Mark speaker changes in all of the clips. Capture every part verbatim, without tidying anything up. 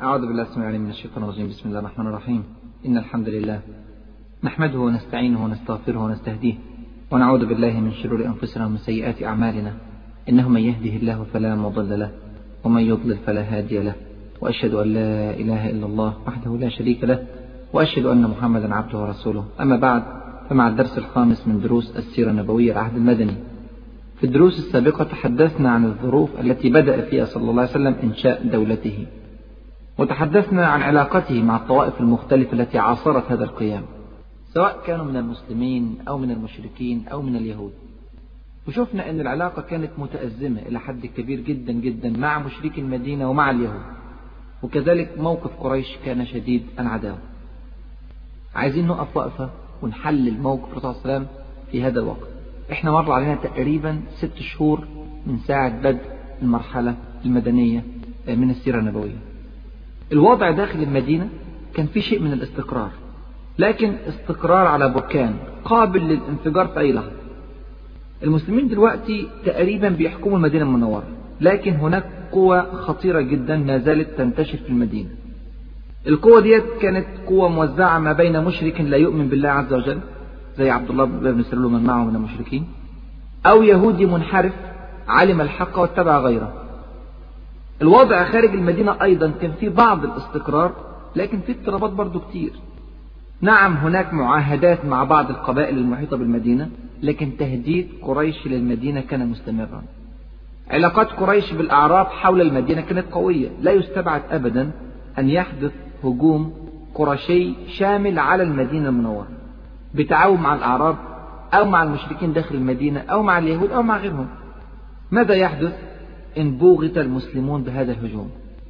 Speaker 1: أعوذ بالله السميع العليم من الشيطان الرجيم. بسم الله الرحمن الرحيم. إن الحمد لله نحمده ونستعينه ونستغفره ونستهديه ونعوذ بالله من شرور أنفسنا ومن سيئات أعمالنا، إنه من يهده الله فلا مضل له ومن يضلل فلا هادي له، وأشهد أن لا إله إلا الله وحده لا شريك له، وأشهد أن محمدا عبده ورسوله. أما بعد، فمع الدرس الخامس من دروس السيرة النبوية العهد المدني. في الدروس السابقة تحدثنا عن الظروف التي بدأ فيها صلى الله عليه وسلم إنشاء دولته، وتحدثنا عن علاقته مع الطوائف المختلفة التي عاصرت هذا القيام، سواء كانوا من المسلمين أو من المشركين أو من اليهود. وشفنا أن العلاقة كانت متأزمة إلى حد كبير جدا جدا مع مشركي المدينة ومع اليهود، وكذلك موقف قريش كان شديد العداوة. عايزين نقف وقفة ونحلل موقف الرسول صلى الله عليه وسلم في هذا الوقت. احنا مر علينا تقريبا ست شهور من ساعة بدء المرحلة المدنية من السيرة النبوية. الوضع داخل المدينة كان في شيء من الاستقرار، لكن استقرار على بركان قابل للانفجار في أي لحظة. المسلمين دلوقتي تقريبا بيحكموا المدينة المنورة، لكن هناك قوة خطيرة جدا ما زالت تنتشر في المدينة. القوة ديت كانت قوة موزعة ما بين مشرك لا يؤمن بالله عز وجل زي عبد الله بن سلول ومن معه من المشركين، أو يهودي منحرف علم الحق واتبع غيره. الوضع خارج المدينة أيضا كان في بعض الاستقرار، لكن في اضطرابات برضو كتير. نعم، هناك معاهدات مع بعض القبائل المحيطة بالمدينة، لكن تهديد قريش للمدينة كان مستمرا. علاقات قريش بالأعراب حول المدينة كانت قوية، لا يستبعد أبدا أن يحدث هجوم قرشي شامل على المدينة المنورة بتعاون مع الأعراب أو مع المشركين داخل المدينة أو مع اليهود أو مع غيرهم. ماذا يحدث إن بوغت المسلمون بهذا الهجوم؟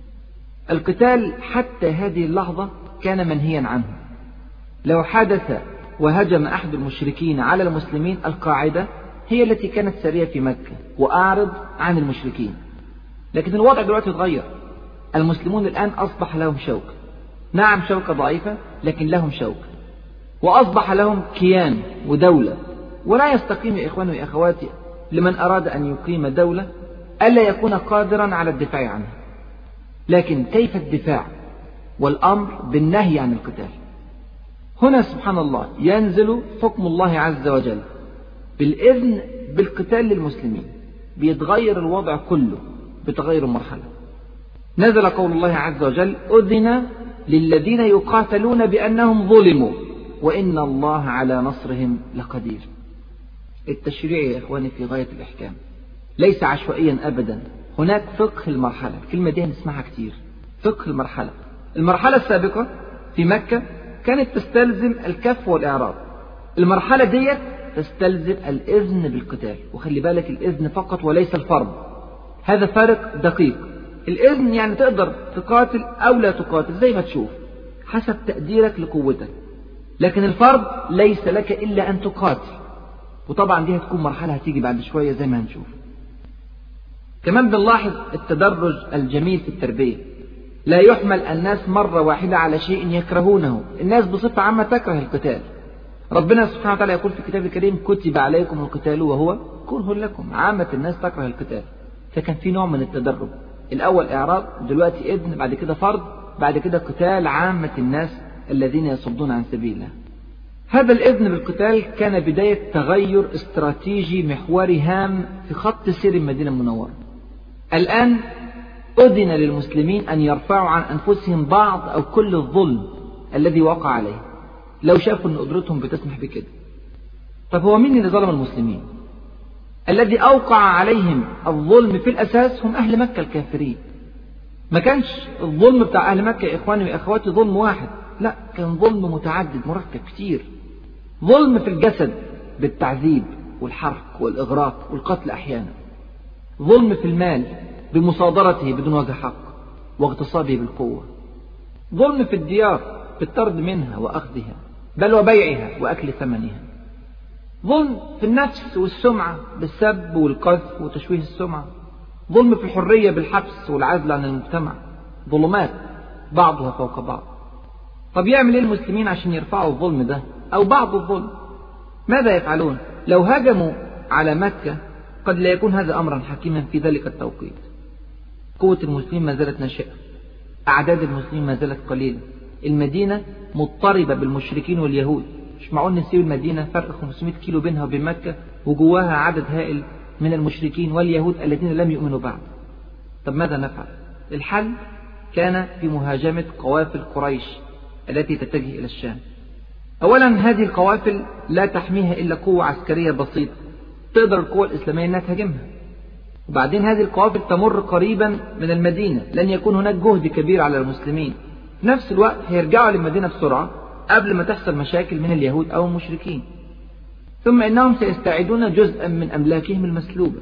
Speaker 1: القتال حتى هذه اللحظة كان منهيا عنه. لو حدث وهجم أحد المشركين على المسلمين، القاعدة هي التي كانت سارية في مكة: وأعرض عن المشركين. لكن الوضع دلوقتي اتغير. المسلمون الآن أصبح لهم شوكة، نعم شوكة ضعيفة لكن لهم شوكة، وأصبح لهم كيان ودولة. ولا يستقيم يا إخواني وأخواتي لمن أراد أن يقيم دولة ألا يكون قادرا على الدفاع عنها. لكن كيف الدفاع والأمر بالنهي عن القتال؟ هنا سبحان الله ينزل حكم الله عز وجل بالإذن بالقتال للمسلمين، بيتغير الوضع كله بتغير المرحلة. نزل قول الله عز وجل: أذن للذين يقاتلون بأنهم ظلموا وإن الله على نصرهم لقدير. التشريع يا إخواني في غاية الإحكام، ليس عشوائيا أبدا. هناك فقه المرحلة، الكلمة دي هنسمعها كتير، فقه المرحلة. المرحلة السابقة في مكة كانت تستلزم الكف والإعراض، المرحلة ديت تستلزم الإذن بالقتال. وخلي بالك، الإذن فقط وليس الفرض، هذا فارق دقيق. الإذن يعني تقدر تقاتل أو لا تقاتل زي ما تشوف حسب تقديرك لقوتك، لكن الفرض ليس لك إلا أن تقاتل. وطبعا دي هتكون مرحلة هتيجي بعد شوية زي ما هنشوف. كمان بنلاحظ التدرج الجميل في التربية. لا يحمل الناس مرة واحدة على شيء يكرهونه. الناس بصفة عامة تكره القتال. ربنا سبحانه وتعالى يقول في الكتاب الكريم: كتب عليكم القتال وهو كره لكم. عامة الناس تكره القتال، فكان في نوع من التدرج. الأول إعراض، دلوقتي إذن، بعد كده فرض، بعد كده قتال عامة الناس الذين يصدون عن سبيل الله. هذا الإذن بالقتال كان بداية تغير استراتيجي محوري هام في خط سير المدينة المنورة. الآن أذن للمسلمين أن يرفعوا عن أنفسهم بعض أو كل الظلم الذي وقع عليه لو شافوا أن قدرتهم بتسمح بكده. طب هو مين اللي ظلم المسلمين؟ الذي أوقع عليهم الظلم في الأساس هم أهل مكة الكافرين. ما كانش الظلم بتاع أهل مكة يا إخواني وأخواتي ظلم واحد، لا، كان ظلم متعدد مركب كتير. ظلم في الجسد بالتعذيب والحرق والإغراق والقتل أحيانا. ظلم في المال بمصادرته بدون وجه حق واغتصابه بالقوة. ظلم في الديار بالطرد منها وأخذها، بل وبيعها وأكل ثمنها. ظلم في النفس والسمعة بالسب والقذف وتشويه السمعة. ظلم في الحرية بالحبس والعزل عن المجتمع. ظلمات بعضها فوق بعض. طب يعمل ايه المسلمين عشان يرفعوا الظلم ده أو بعض الظلم؟ ماذا يفعلون؟ لو هاجموا على مكة قد لا يكون هذا أمرا حكيما في ذلك التوقيت. قوة المسلمين ما زالت ناشئة، أعداد المسلمين ما زالت قليلة، المدينة مضطربة بالمشركين واليهود، مش معقول نسيب المدينة فرق خمسمائة كيلو بينها وبين مكة وجواها عدد هائل من المشركين واليهود الذين لم يؤمنوا بعد. طب ماذا نفعل؟ الحل كان في مهاجمة قوافل قريش التي تتجه إلى الشام. أولا هذه القوافل لا تحميها إلا قوة عسكرية بسيطة تقدر القوة الإسلامية أنها تهاجمها، وبعدين هذه القوافل تمر قريبا من المدينة، لن يكون هناك جهد كبير على المسلمين، في نفس الوقت هيرجعوا للمدينة بسرعة قبل ما تحصل مشاكل من اليهود أو المشركين. ثم إنهم سيستعيدون جزءا من أملاكهم المسلوبة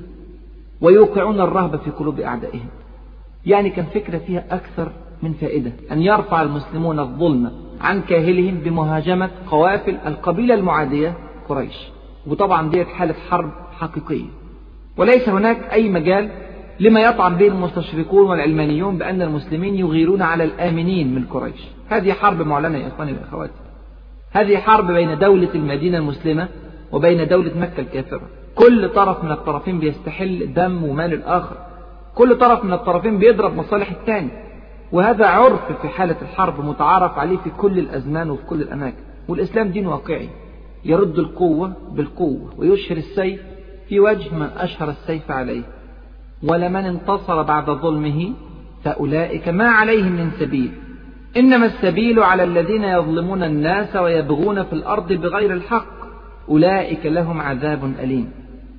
Speaker 1: ويوقعون الرهبة في قلوب أعدائهم. يعني كان فكرة فيها أكثر من فائدة، أن يرفع المسلمون الظلم عن كاهلهم بمهاجمة قوافل القبيلة المعادية قريش، وطبعا دي حالة حرب حقيقية، وليس هناك أي مجال لما يطعن به المستشرقون والعلمانيون بأن المسلمين يغيرون على الآمنين من قريش. هذه حرب معلنة يا إخواني والأخوات، هذه حرب بين دولة المدينة المسلمة وبين دولة مكة الكافرة، كل طرف من الطرفين بيستحل دم ومال الآخر، كل طرف من الطرفين بيضرب مصالح الثاني، وهذا عرف في حالة الحرب متعارف عليه في كل الأزمان وفي كل الأماكن. والإسلام دين واقعي يرد القوة بالقوة ويشهر السيف في وجه من أشهر السيف عليه، ولمن انتصر بعد ظلمه فأولئك ما عليهم من سبيل، إنما السبيل على الذين يظلمون الناس ويبغون في الأرض بغير الحق أولئك لهم عذاب أليم.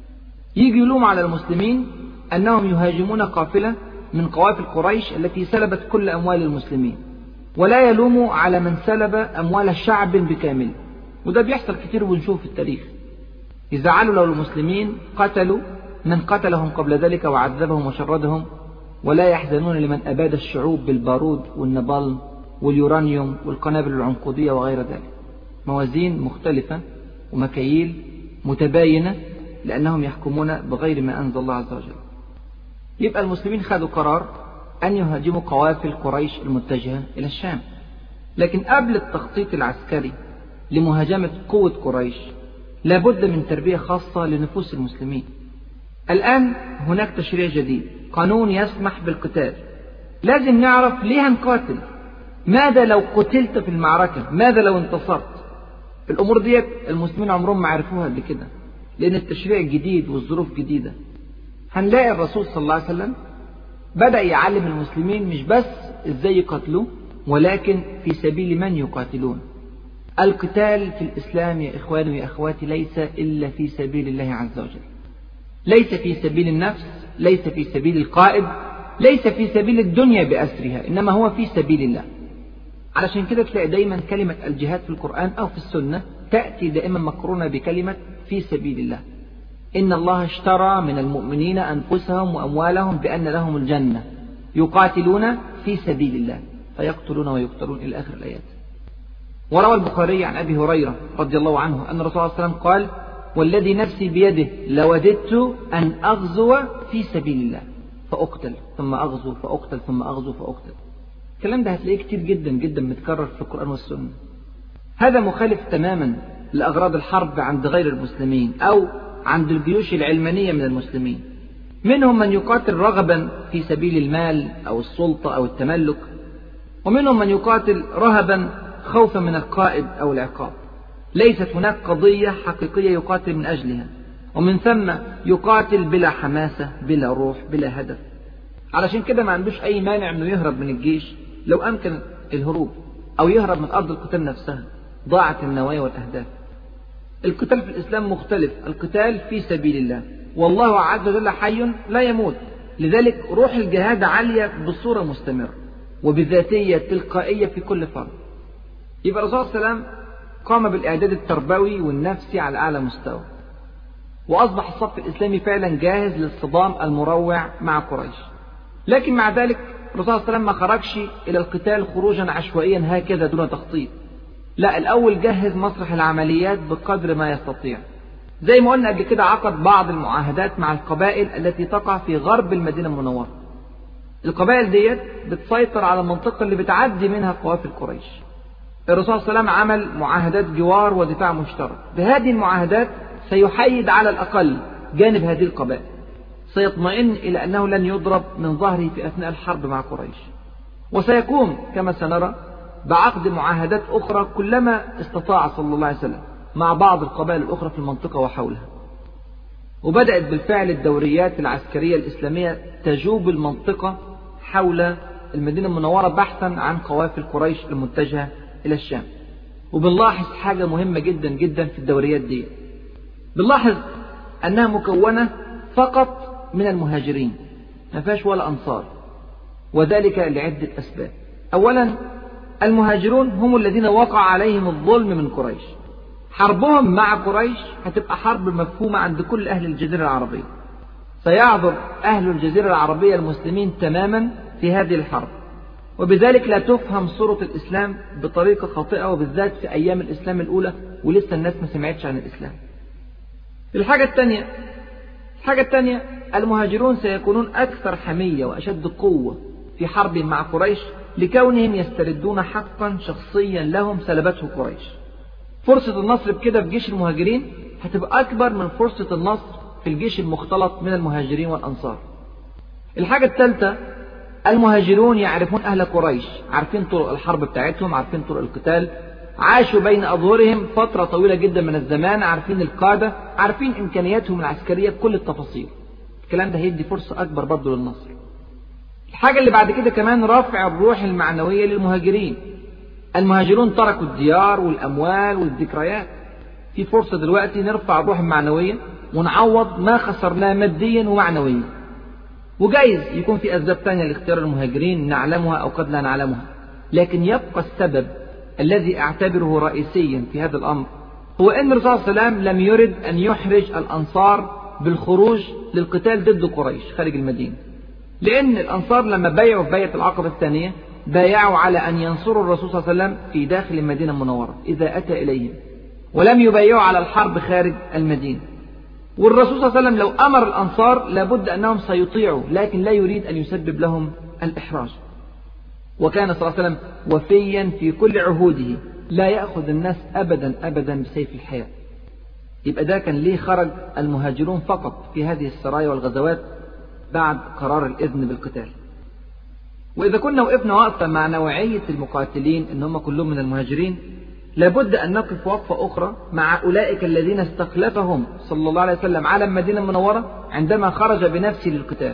Speaker 1: يجي يلوم على المسلمين أنهم يهاجمون قافلة من قوافل قريش التي سلبت كل أموال المسلمين، ولا يلوموا على من سلب أموال شعب بكامل، وده بيحصل كتير ونشوف في التاريخ. يزعلوا لو المسلمين قتلوا من قتلهم قبل ذلك وعذبهم وشردهم، ولا يحزنون لمن أباد الشعوب بالبارود والنبال واليورانيوم والقنابل العنقودية وغير ذلك. موازين مختلفة ومكاييل متباينة لأنهم يحكمون بغير ما أنزل الله عز وجل. يبقى المسلمين خدوا قرار أن يهاجموا قوافل قريش المتجهة إلى الشام، لكن قبل التخطيط العسكري لمهاجمة قوة قريش لابد من تربية خاصة لنفوس المسلمين. الآن هناك تشريع جديد، قانون يسمح بالقتال، لازم نعرف ليه هنقاتل، ماذا لو قتلت في المعركة، ماذا لو انتصرت. الأمور دي المسلمين عمرهم ما عرفوها قبل كده، لأن التشريع جديد والظروف جديدة. هنلاقي الرسول صلى الله عليه وسلم بدأ يعلم المسلمين مش بس إزاي يقاتلوا، ولكن في سبيل من يقاتلون. القتال في الإسلام يا إخواني ويا أخواتي ليس إلا في سبيل الله عز وجل، ليس في سبيل النفس، ليس في سبيل القائد، ليس في سبيل الدنيا بأسرها، إنما هو في سبيل الله. علشان كده تلاقي دايما كلمة الجهاد في القرآن أو في السنة تأتي دائما مقرونة بكلمة في سبيل الله. إن الله اشترى من المؤمنين أنفسهم وأموالهم بأن لهم الجنة يقاتلون في سبيل الله فيقتلون ويقتلون إلى آخر الآيات. وروى البخاري عن أبي هريرة رضي الله عنه أن الرسول صلى الله عليه وسلم قال: والذي نفسي بيده لوددت أن أغزو في سبيل الله فأقتل ثم أغزو فأقتل ثم أغزو فأقتل. الكلام ده هتلاقيه كتير جدا جدا متكرر في القرآن والسنة. هذا مخالف تماما لأغراض الحرب عند غير المسلمين أو عند الجيوش العلمانية من المسلمين. منهم من يقاتل رغبا في سبيل المال أو السلطة أو التملك، ومنهم من يقاتل رهبا خوفا من القائد أو العقاب. ليست هناك قضية حقيقية يقاتل من أجلها، ومن ثم يقاتل بلا حماسة بلا روح بلا هدف. علشان كده ما عندوش أي مانع أنه يهرب من الجيش لو أمكن الهروب، أو يهرب من أرض القتال نفسها، ضاعت النوايا والأهداف. القتال في الإسلام مختلف، القتال في سبيل الله، والله عز وجل حي لا يموت، لذلك روح الجهاد عالية بصورة مستمرة وبذاتية تلقائية في كل فرد. يبقى الرسول صلى الله عليه وسلم قام بالإعداد التربوي والنفسي على أعلى مستوى، وأصبح الصف الإسلامي فعلا جاهز للصدام المروع مع قريش. لكن مع ذلك الرسول صلى الله عليه وسلم ما خرجش إلى القتال خروجا عشوائيا هكذا دون تخطيط، لا، الأول جهز مسرح العمليات بقدر ما يستطيع. زي ما قلنا قبل كده عقد بعض المعاهدات مع القبائل التي تقع في غرب المدينة المنورة. القبائل ديت بتسيطر على المنطقة اللي بتعدي منها قوافل قريش. الرسول صلى الله عليه وسلم عمل معاهدات جوار ودفاع مشترك. بهذه المعاهدات سيحيد على الأقل جانب هذه القبائل، سيطمئن إلى أنه لن يضرب من ظهره في أثناء الحرب مع قريش. وسيقوم كما سنرى بعقد معاهدات أخرى كلما استطاع صلى الله عليه وسلم مع بعض القبائل الأخرى في المنطقة وحولها. وبدأت بالفعل الدوريات العسكرية الإسلامية تجوب المنطقة حول المدينة المنورة بحثا عن قوافل قريش المتجهة إلى الشام. وبنلاحظ حاجة مهمة جدا جدا في الدوريات دي، بنلاحظ أنها مكونة فقط من المهاجرين، ما فيهاش ولا أنصار، وذلك لعدة أسباب. أولا، المهاجرون هم الذين وقع عليهم الظلم من قريش، حربهم مع قريش هتبقى حرب مفهومة عند كل أهل الجزيرة العربية، سيعذر أهل الجزيرة العربية المسلمين تماما في هذه الحرب، وبذلك لا تفهم صورة الإسلام بطريقة خاطئة، وبالذات في أيام الإسلام الأولى ولسه الناس ما سمعتش عن الإسلام. الحاجة الثانية الحاجة الثانية المهاجرون سيكونون أكثر حمية وأشد قوة في حرب مع قريش لكونهم يستردون حقا شخصيا لهم سلبته قريش. فرصة النصر بكده في جيش المهاجرين هتبقى أكبر من فرصة النصر في الجيش المختلط من المهاجرين والأنصار. الحاجة الثالثة، المهاجرون يعرفون أهل قريش، عارفين طرق الحرب بتاعتهم، عارفين طرق القتال، عاشوا بين أظهرهم فترة طويلة جدا من الزمان، عارفين القادة، عارفين إمكانياتهم العسكرية بكل التفاصيل. الكلام ده هيدي فرصة أكبر برضه للنصر. الحاجة اللي بعد كده كمان رفع الروح المعنوية للمهاجرين. المهاجرون تركوا الديار والأموال والذكريات، في فرصة دلوقتي نرفع الروح المعنوية ونعوض ما خسرناه ماديا ومعنويا. وجايز يكون في أسباب تانية لاختيار المهاجرين نعلمها أو قد لا نعلمها، لكن يبقى السبب الذي أعتبره رئيسيا في هذا الأمر هو أن الرسول صلى الله عليه وسلم لم يرد أن يحرج الأنصار بالخروج للقتال ضد قريش خارج المدينة، لأن الأنصار لما بايعوا في بيعة العقبة الثانية بايعوا على أن ينصروا الرسول صلى الله عليه وسلم في داخل المدينة المنورة إذا أتى إليهم، ولم يبايعوا على الحرب خارج المدينة. والرسول صلى الله عليه وسلم لو أمر الأنصار لابد أنهم سيطيعوا، لكن لا يريد أن يسبب لهم الإحراج. وكان صلى الله عليه وسلم وفيا في كل عهوده، لا يأخذ الناس أبدا أبدا بسيف الحياة. يبقى ده كان ليه خرج المهاجرون فقط في هذه السرايا والغزوات بعد قرار الإذن بالقتال. وإذا كنا وقفنا وقفة مع نوعية المقاتلين إن هم كلهم من المهاجرين، لابد أن نقف وقفة أخرى مع أولئك الذين استخلفهم صلى الله عليه وسلم على المدينة المنورة عندما خرج بنفسه للقتال.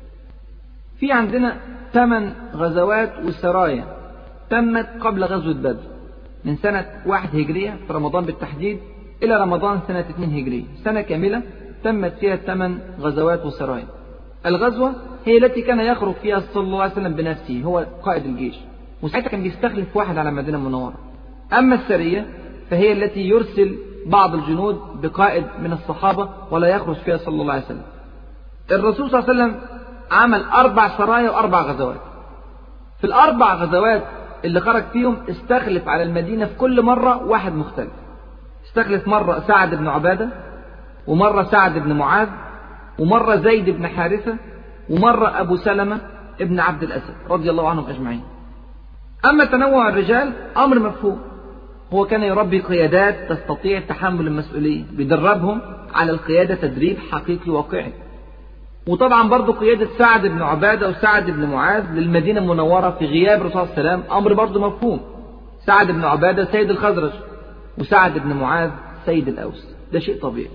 Speaker 1: في عندنا ثمان غزوات وسرايا تمت قبل غزوة بدر، من سنة واحد هجرية في رمضان بالتحديد إلى رمضان سنة اثنين هجرية، سنة كاملة تمت فيها ثمان غزوات وسرايا. الغزوة هي التي كان يخرج فيها صلى الله عليه وسلم بنفسه، هو قائد الجيش، وساعتها كان بيستخلف واحد على المدينة المنورة. أما السرية فهي التي يرسل بعض الجنود بقائد من الصحابة ولا يخرج فيها صلى الله عليه وسلم. الرسول صلى الله عليه وسلم عمل أربع سرايا وأربع غزوات. في الأربع غزوات اللي خرج فيهم استخلف على المدينة في كل مرة واحد مختلف. استخلف مرة سعد بن عبادة، ومرة سعد بن معاذ، ومرة زيد بن حارثة، ومرة أبو سلمة ابن عبد الأسد رضي الله عنهم أجمعين. أما تنوع الرجال أمر مفهوم، هو كان يربي قيادات تستطيع تحمل المسؤولية، بيدربهم على القيادة تدريب حقيقي واقعي. وطبعا برضو قيادة سعد بن عبادة وسعد بن معاذ للمدينة المنورة في غياب الرسول صلى الله عليه وسلم أمر برضو مفهوم. سعد بن عبادة سيد الخزرج، وسعد بن معاذ سيد الأوس، ده شيء طبيعي.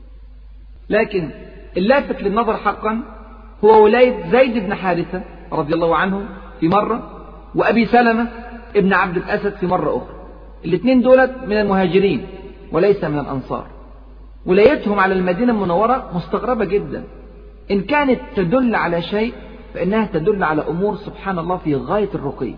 Speaker 1: لكن اللافت للنظر حقا هو ولاية زيد بن حارثة رضي الله عنه في مرة، وأبي سلمة ابن عبد الأسد في مرة أخرى. الاثنين دولت من المهاجرين وليس من الأنصار. ولايتهم على المدينة المنورة مستغربة جدا، إن كانت تدل على شيء فإنها تدل على أمور سبحان الله في غاية الرقي.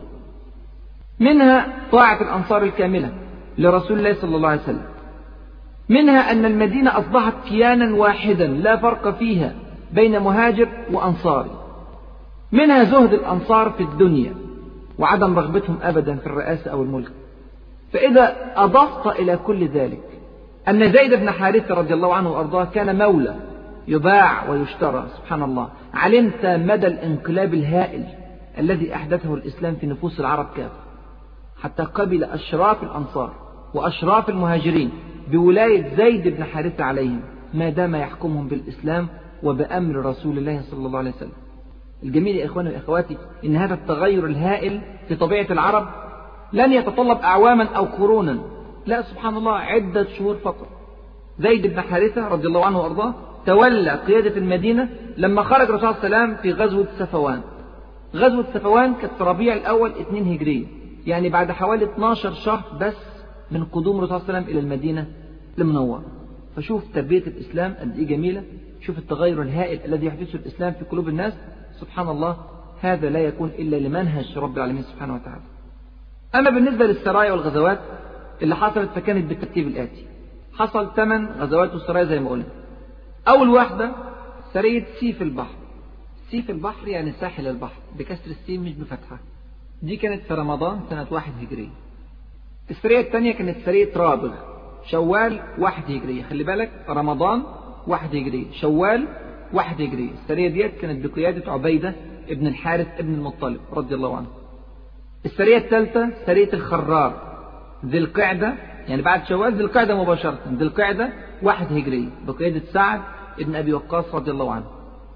Speaker 1: منها طاعة الأنصار الكاملة لرسول الله صلى الله عليه وسلم، منها أن المدينة أصبحت كيانا واحدا لا فرق فيها بين مهاجر وأنصاري، منها زهد الأنصار في الدنيا وعدم رغبتهم أبدا في الرئاسة أو الملك. فإذا أضفت إلى كل ذلك أن زيد بن حارثة رضي الله عنه وأرضاه كان مولى يباع ويشترى، سبحان الله، علمت مدى الانقلاب الهائل الذي أحدثه الإسلام في نفوس العرب كافة، حتى قبل أشراف الأنصار وأشراف المهاجرين بولاية زيد بن حارثة عليهم ما دام يحكمهم بالإسلام وبأمر رسول الله صلى الله عليه وسلم. الجميل يا إخواني وأخواتي إن هذا التغير الهائل في طبيعة العرب لن يتطلب أعواما أو قرونا، لا سبحان الله عدة شهور فقط. زيد بن حارثة رضي الله عنه وأرضاه تولى قيادة المدينة لما خرج الرسول صلى الله عليه وسلم في غزوة صفوان. غزوة صفوان كانت في ربيع الأول اثنين هجري، يعني بعد حوالي اثناشر شهر بس من قدوم الرسول صلى الله عليه وسلم إلى المدينة المنورة. فشوف تربية الإسلام قد إيه جميلة، شوف التغير الهائل الذي يحدثه الإسلام في قلوب الناس. سبحان الله، هذا لا يكون إلا لمنهج رب العالمين سبحانه وتعالى. أما بالنسبة للسرايا والغزوات اللي حصلت فكانت بالترتيب الآتي. حصل ثمان غزوات وسرايا زي ما قلنا. أول واحدة سرية سيف البحر. سيف البحر يعني ساحل البحر بكسر السين مش بفتحة. دي كانت في رمضان سنة واحد هجري. السرية الثانية كانت سرية رابغ شوال واحد هجري. خلي بالك، رمضان واحد هجري، شوال واحد هجري. السرية ديت كانت بقيادة عبيدة ابن الحارث ابن المطلب رضي الله عنه. السرية الثالثة سرية الخرار ذي القعدة، يعني بعد شوال ذي القعدة مباشرة، ذي القعدة واحد هجري بقيادة سعد ابن أبي وقاص رضي الله عنه.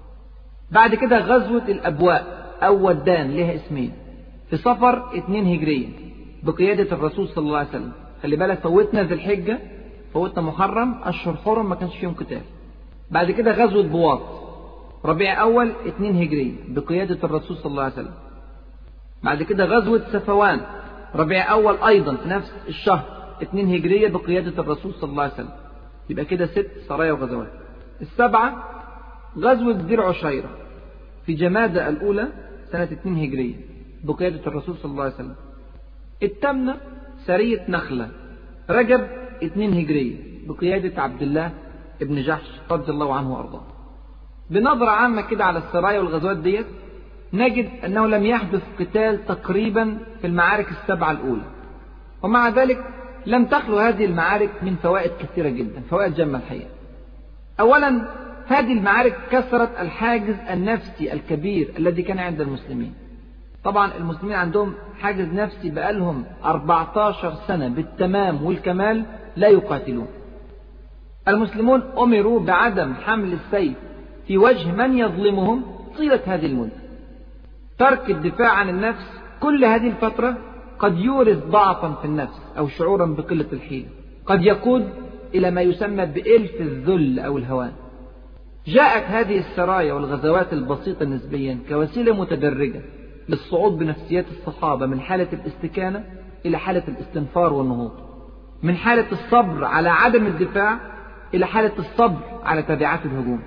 Speaker 1: بعد كده غزوة الأبواء أو ودان، لها اسمين، في صفر اثنين هجرية بقيادة الرسول صلى الله عليه وسلم. خلي بالك، فوتنا ذي الحجة، فوتنا محرم، أشهر حرم ما كانش فيهم قتال. بعد كده غزوة بواط ربيع أول اثنين هجرية بقيادة الرسول صلى الله عليه وسلم. بعد كده غزوة صفوان ربيع أول أيضا في نفس الشهر اثنين هجرية بقيادة الرسول صلى الله عليه وسلم. يبقى كده ست سرايا وغزوات. السبعة غزوة ذي العشيرة في جمادى الأولى سنة اثنين هجرية بقيادة الرسول صلى الله عليه وسلم. الثامنة سرية نخلة رجب اثنين هجرية بقيادة عبد الله ابن جحش رضي الله عنه وأرضاه. بنظرة عامة كده على السرايا والغزوات ديت نجد أنه لم يحدث قتال تقريبا في المعارك السبعة الأولى، ومع ذلك لم تخلو هذه المعارك من فوائد كثيرة جدا، فوائد جمة الحقيقة. أولا، هذه المعارك كسرت الحاجز النفسي الكبير الذي كان عند المسلمين. طبعا المسلمين عندهم حاجز نفسي بقالهم أربعة عشر سنة بالتمام والكمال لا يقاتلون. المسلمون أمروا بعدم حمل السيف في وجه من يظلمهم طيلة هذه المدة. ترك الدفاع عن النفس كل هذه الفترة قد يورث ضعفا في النفس أو شعورا بقلة الحيلة، قد يقود إلى ما يسمى بإلف الذل أو الهوان. جاءت هذه السرايا والغزوات البسيطة نسبيا كوسيلة متدرجة للصعود بنفسيات الصحابة من حالة الاستكانة إلى حالة الاستنفار والنهوض، من حالة الصبر على عدم الدفاع إلى حالة الصبر على تبعات الهجوم.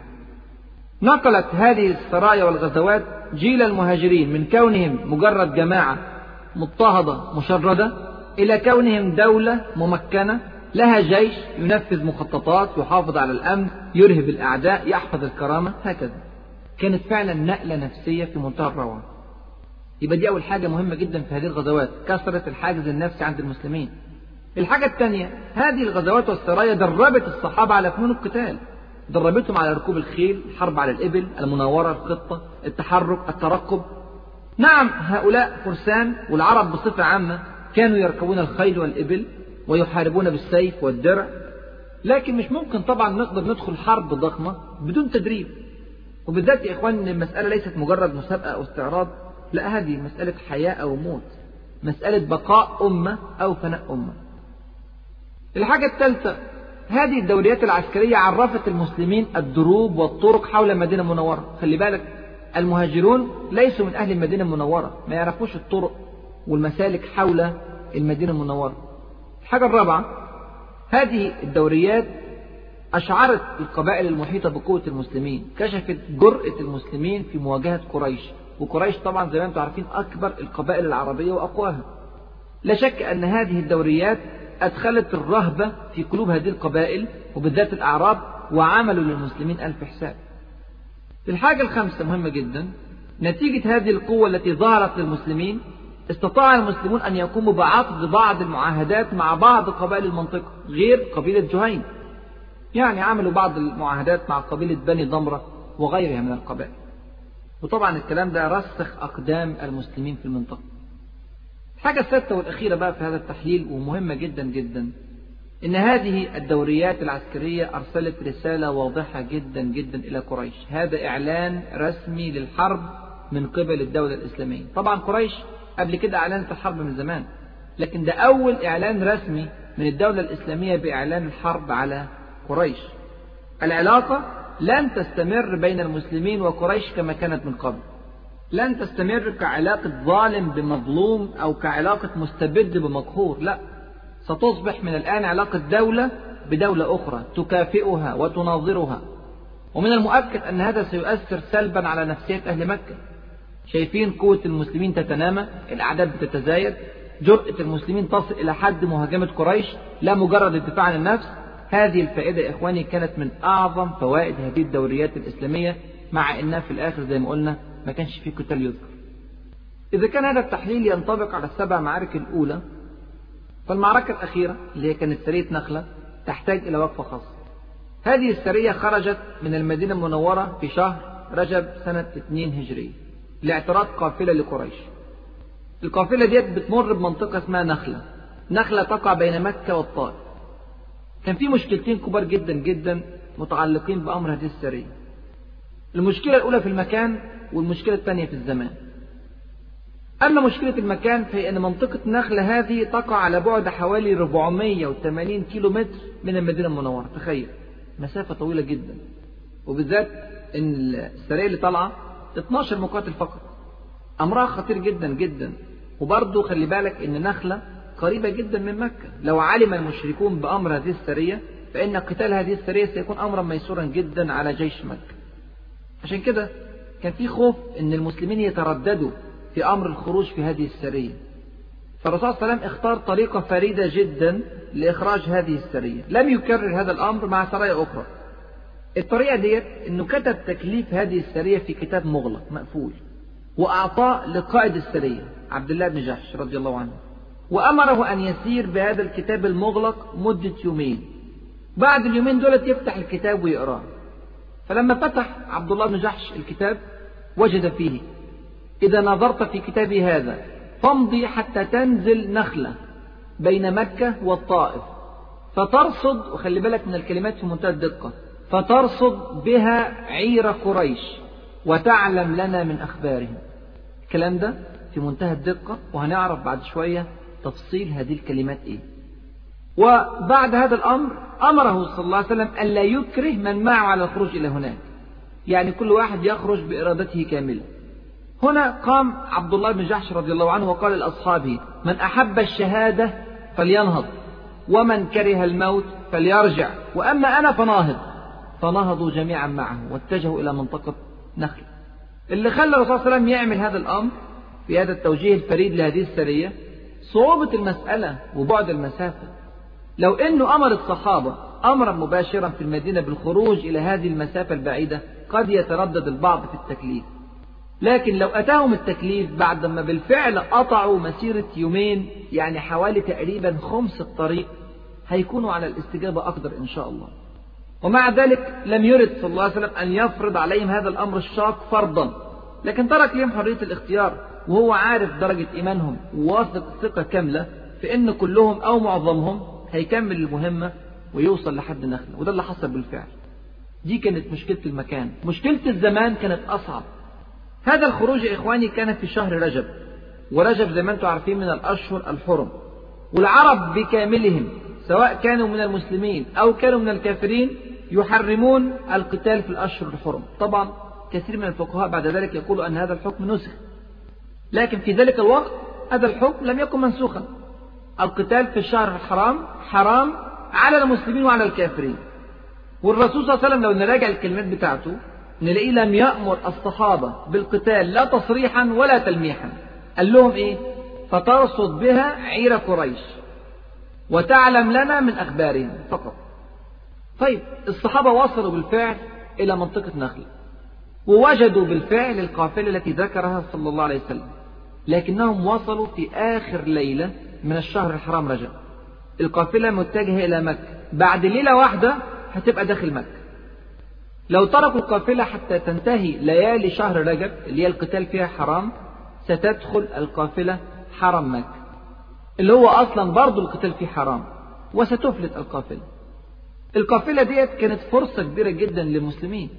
Speaker 1: نقلت هذه السرايا والغزوات جيل المهاجرين من كونهم مجرد جماعة مضطهدة مشردة إلى كونهم دولة ممكنة لها جيش ينفذ مخططات، يحافظ على الأمن، يرهب الأعداء، يحفظ الكرامة، هكذا. كانت فعلا نقلة نفسية في منتهى الروعة. يبقى دي أول حاجة مهمة جدا في هذه الغزوات، كسرت الحاجز النفسي عند المسلمين. الحاجة الثانية، هذه الغزوات والسرايا دربت الصحابة على فنون القتال، دربتهم على ركوب الخيل، الحرب على الإبل، المناورة، الخطة، التحرك، الترقب. نعم، هؤلاء فرسان والعرب بصفة عامة كانوا يركبون الخيل والإبل ويحاربون بالسيف والدرع، لكن مش ممكن طبعا نقدر ندخل حرب ضخمة بدون تدريب. وبالذات يا إخوان المسألة ليست مجرد مسابقة أو استعراض، لا، هذه مسألة حياة أو موت، مسألة بقاء أمة أو فناء أمة. الحاجة الثالثة، هذه الدوريات العسكرية عرفت المسلمين الدروب والطرق حول المدينة المنورة. خلي بالك، المهاجرون ليسوا من أهل المدينة المنورة، ما يعرفوش الطرق والمسالك حول المدينة المنورة. الحاجة الرابعة، هذه الدوريات أشعرت القبائل المحيطة بقوة المسلمين، كشفت جرأة المسلمين في مواجهة قريش، وقريش طبعا زي ما انتم عارفين أكبر القبائل العربية وأقواها. لا شك أن هذه الدوريات أدخلت الرهبة في قلوب هذه القبائل وبالذات الأعراب، وعملوا للمسلمين ألف حساب. الحاجة الخامسة مهمة جدا، نتيجة هذه القوة التي ظهرت للمسلمين استطاع المسلمون أن يقوموا بعقد بعض المعاهدات مع بعض قبائل المنطقة غير قبيلة جهينة. يعني عملوا بعض المعاهدات مع قبيلة بني ضمرة وغيرها من القبائل، وطبعا الكلام ده رسخ أقدام المسلمين في المنطقة. الحاجة السادسة والأخيرة بقى في هذا التحليل ومهمة جدا جدا، إن هذه الدوريات العسكرية أرسلت رسالة واضحة جدا جدا إلى قريش. هذا إعلان رسمي للحرب من قبل الدولة الإسلامية. طبعا قريش قبل كده أعلنت الحرب من زمان، لكن ده أول إعلان رسمي من الدولة الإسلامية بإعلان الحرب على قريش. العلاقة لن تستمر بين المسلمين وقريش كما كانت من قبل، لن تستمر كعلاقة ظالم بمظلوم أو كعلاقة مستبد بمقهور، لا، ستصبح من الآن علاقة دولة بدولة أخرى تكافئها وتناظرها. ومن المؤكد أن هذا سيؤثر سلبا على نفسية أهل مكة. شايفين قوة المسلمين تتنامى، الأعداد بتتزايد، جرأة المسلمين تصل إلى حد مهاجمة قريش لا مجرد الدفاع عن النفس. هذه الفائدة يا إخواني كانت من أعظم فوائد هذه الدوريات الإسلامية، مع أنها في الآخر زي ما قلنا ما كانش فيه قتال يذكر. إذا كان هذا التحليل ينطبق على السبع معارك الأولى، فالمعركة الأخيرة اللي هي كانت سرية نخلة تحتاج إلى وقفة خاصة. هذه السرية خرجت من المدينة المنورة في شهر رجب سنة اثنين هجرية لاعتراض قافلة لقريش. القافلة ديت بتمر بمنطقة اسمها نخلة. نخلة تقع بين مكة والطائف. كان في مشكلتين كبار جدا جدا متعلقين بأمر هذه السرية. المشكلة الأولى في المكان، والمشكلة الثانية في الزمان. أما مشكلة المكان فهي أن منطقة نخلة هذه تقع على بعد حوالي أربعمائة وثمانين كيلو متر من المدينة المنورة. تخيل مسافة طويلة جدا، وبالذات أن السرية اللي طالعة اثناشر مقاتل فقط. أمرها خطير جدا جدا. وبرضه خلي بالك أن نخلة قريبة جدا من مكة. لو علم المشركون بأمر هذه السرية فإن قتال هذه السرية سيكون أمرا ميسورا جدا على جيش مكة. عشان كده كان في خوف أن المسلمين يترددوا في أمر الخروج في هذه السرية. فالرسول صلى الله عليه وسلم اختار طريقة فريدة جدا لإخراج هذه السرية، لم يكرر هذا الأمر مع سرايا أخرى. الطريقة ديت أنه كتب تكليف هذه السرية في كتاب مغلق مقفول، وأعطاه لقائد السرية عبد الله بن جحش رضي الله عنه، وأمره أن يسير بهذا الكتاب المغلق مدة يومين. بعد اليومين دولت يفتح الكتاب ويقراه. فلما فتح عبد الله بن جحش الكتاب وجد فيه: إذا نظرت في كتابي هذا فامضي حتى تنزل نخلة بين مكة والطائف فترصد، وخلي بالك من الكلمات في منتهى الدقة، فترصد بها عير قريش وتعلم لنا من أخبارهم. الكلام ده في منتهى الدقة، وهنعرف بعد شوية تفصيل هذه الكلمات إيه. وبعد هذا الأمر أمره صلى الله عليه وسلم أن لا يكره من معه على الخروج إلى هناك، يعني كل واحد يخرج بإرادته كاملة. هنا قام عبد الله بن جحش رضي الله عنه وقال لأصحابه: من أحب الشهادة فلينهض، ومن كره الموت فليرجع، وأما أنا فناهض. فنهضوا جميعا معه واتجهوا إلى منطقة نخل. اللي خلى الرسول صلى الله عليه وسلم يعمل هذا الأمر في هذا التوجيه الفريد لهذه السرية صعوبة المسألة وبعد المسافة. لو أنه أمر الصحابة أمرا مباشرا في المدينة بالخروج إلى هذه المسافة البعيدة قد يتردد البعض في التكليف، لكن لو أتاهم التكليف بعدما بالفعل قطعوا مسيرة يومين، يعني حوالي تقريبا خمس الطريق، هيكونوا على الاستجابة أقدر إن شاء الله. ومع ذلك لم يرد صلى الله عليه وسلم أن يفرض عليهم هذا الأمر الشاق فرضا، لكن ترك لهم حرية الاختيار، وهو عارف درجة إيمانهم وواثق ثقة كاملة في أن كلهم أو معظمهم هيكمل المهمة ويوصل لحد نخلة. وده اللي حصل بالفعل. دي كانت مشكلة المكان. مشكلة الزمان كانت أصعب. هذا الخروج يا إخواني كان في شهر رجب، ورجب زي ما أنتم عارفين من الأشهر الحرم، والعرب بكاملهم سواء كانوا من المسلمين أو كانوا من الكافرين يحرمون القتال في الأشهر الحرم. طبعا كثير من الفقهاء بعد ذلك يقولوا أن هذا الحكم نسخ، لكن في ذلك الوقت هذا الحكم لم يكن منسوخا. القتال في الشهر الحرام حرام على المسلمين وعلى الكافرين. والرسول صلى الله عليه وسلم لو نراجع الكلمات بتاعته نلاقيه لم يأمر الصحابة بالقتال لا تصريحا ولا تلميحا. قال لهم إيه؟ فترصد بها عير قريش وتعلم لنا من أخبارهم فقط. طيب الصحابة وصلوا بالفعل إلى منطقة نخلة، ووجدوا بالفعل القافلة التي ذكرها صلى الله عليه وسلم، لكنهم وصلوا في آخر ليلة من الشهر الحرام رجب. القافلة متجهة إلى مكة، بعد ليلة واحدة هتبقى داخل مكة. لو تركوا القافلة حتى تنتهي ليالي شهر رجب اللي هي القتال فيها حرام، ستدخل القافلة حرم مكة اللي هو أصلا برضو القتال فيه حرام، وستفلت القافلة. القافلة ديت كانت فرصة كبيرة جدا للمسلمين.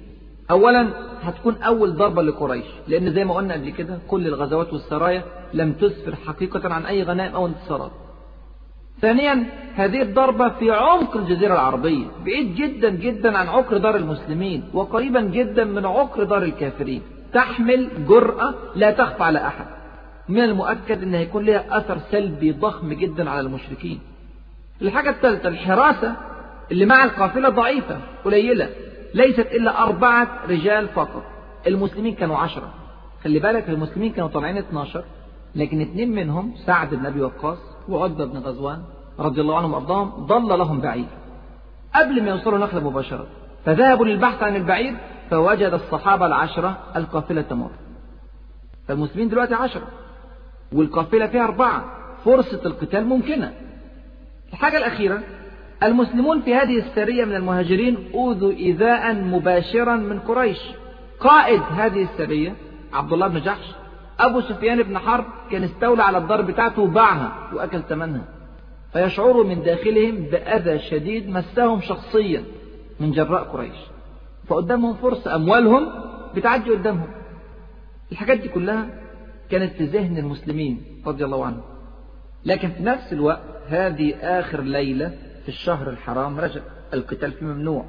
Speaker 1: أولا هتكون أول ضربة لقريش، لأن زي ما قلنا قبل كده كل الغزوات والسرايا لم تسفر حقيقة عن أي غنائم أو انتصارات. ثانيا هذه الضربة في عمق الجزيرة العربية، بعيد جدا جدا عن عقر دار المسلمين وقريبا جدا من عقر دار الكافرين، تحمل جرأة لا تخفى على أحد. من المؤكد أن هيكون لها أثر سلبي ضخم جدا على المشركين. الحاجة الثالثة الحراسة اللي مع القافلة ضعيفة قليلة، ليست إلا أربعة رجال فقط، المسلمين كانوا عشرة. خلي بالك المسلمين كانوا طالعين اتناشر، لكن اثنين منهم سعد بن أبي وقاص وعتبة بن غزوان رضي الله عنهم وأرضاهم ضل لهم بعير قبل ما يوصلوا نخلة مباشرة، فذهبوا للبحث عن البعير فوجد الصحابة العشرة القافلة تمر. فالمسلمين دلوقتي عشرة والقافلة فيها أربعة، فرصة القتال ممكنة. الحاجة الأخيرة المسلمون في هذه السرية من المهاجرين أوذوا إيذاء مباشرا من قريش. قائد هذه السرية عبد الله بن جحش أبو سفيان بن حرب كان استولى على الدار بتاعته وباعها وأكل ثمنها، فيشعروا من داخلهم بأذى شديد مسهم شخصيا من جراء قريش، فقدامهم فرصة أموالهم بتعدي قدامهم. الحاجات دي كلها كانت في ذهن المسلمين رضي الله عنهم. لكن في نفس الوقت هذه آخر ليلة في الشهر الحرام، رجب، القتال فيه ممنوع.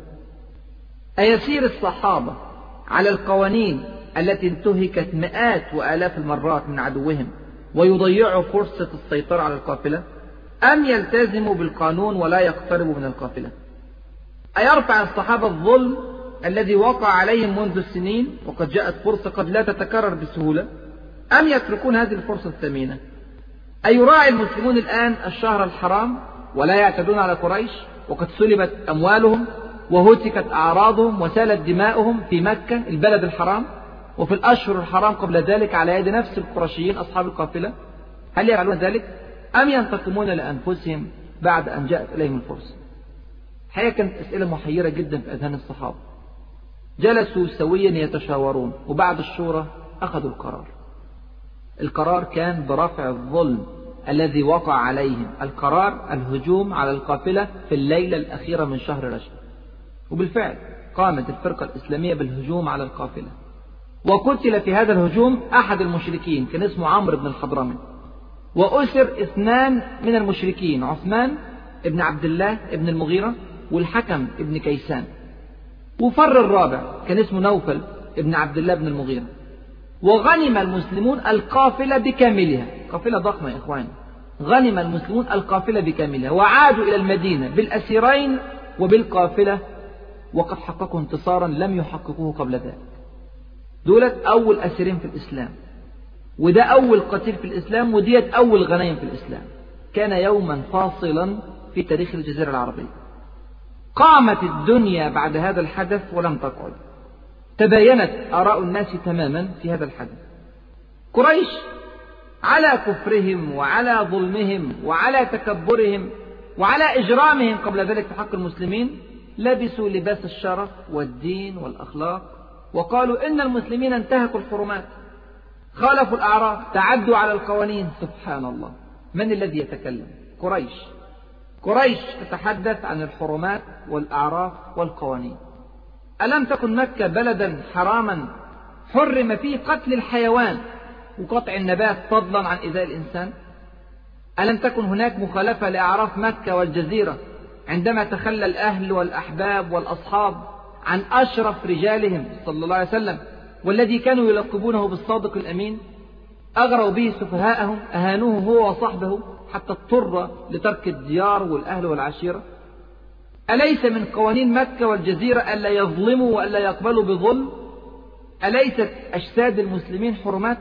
Speaker 1: أيسير الصحابة على القوانين التي انتهكت مئات وآلاف المرات من عدوهم ويضيعوا فرصة السيطرة على القافلة، أم يلتزموا بالقانون ولا يقتربوا من القافلة؟ أيرفع الصحابة الظلم الذي وقع عليهم منذ السنين وقد جاءت فرصة قد لا تتكرر بسهولة، أم يتركون هذه الفرصة الثمينة؟ أيراعي المسلمون الآن الشهر الحرام ولا يعتدون على قريش وقد سلبت أموالهم وهتكت أعراضهم وسالت دماؤهم في مكة البلد الحرام وفي الأشهر الحرام قبل ذلك على يد نفس القرشيين أصحاب القافلة؟ هل يفعلون ذلك أم ينتقمون لأنفسهم بعد أن جاءت إليهم الفرصة؟ الحقيقة كانت أسئلة محيرة جدا في أذهان الصحابة. جلسوا سويا يتشاورون، وبعد الشورى أخذوا القرار. القرار كان برفع الظلم الذي وقع عليهم، القرار الهجوم على القافلة في الليلة الأخيرة من شهر رجب. وبالفعل قامت الفرقة الإسلامية بالهجوم على القافلة، وقتل في هذا الهجوم أحد المشركين كان اسمه عمرو بن الحضرمي، وأسر اثنان من المشركين، عثمان ابن عبد الله ابن المغيرة والحكم ابن كيسان، وفر الرابع كان اسمه نوفل ابن عبد الله ابن المغيرة. وغنم المسلمون القافلة بكاملها، قافلة ضخمة يا إخواني، غنم المسلمون القافلة بكاملها وعادوا إلى المدينة بالأسيرين وبالقافلة، وقد حققوا انتصارا لم يحققوه قبل ذلك. دولت أول أسيرين في الإسلام، وده أول قتيل في الإسلام، وديت أول غنائم في الإسلام. كان يوما فاصلا في تاريخ الجزيرة العربية. قامت الدنيا بعد هذا الحدث ولم تقعد، تباينت آراء الناس تماما في هذا الحدث. قريش على كفرهم وعلى ظلمهم وعلى تكبرهم وعلى إجرامهم قبل ذلك في حق المسلمين لبسوا لباس الشرف والدين والأخلاق، وقالوا إن المسلمين انتهكوا الحرمات، خالفوا الأعراف، تعدوا على القوانين. سبحان الله، من الذي يتكلم؟ قريش. قريش تتحدث عن الحرمات والأعراف والقوانين. ألم تكن مكة بلدا حراما حرم فيه قتل الحيوان وقطع النبات فضلا عن إيذاء الإنسان؟ ألم تكن هناك مخالفة لأعراف مكة والجزيرة عندما تخلى الأهل والأحباب والأصحاب عن أشرف رجالهم صلى الله عليه وسلم والذي كانوا يلقبونه بالصادق الأمين؟ أغروا به سفهاءهم، أهانوه هو وصحبه حتى اضطر لترك الديار والأهل والعشيرة. أليس من قوانين مكة والجزيرة ألا يظلموا وألا يقبلوا بظلم؟ أليست أجساد المسلمين حرمات؟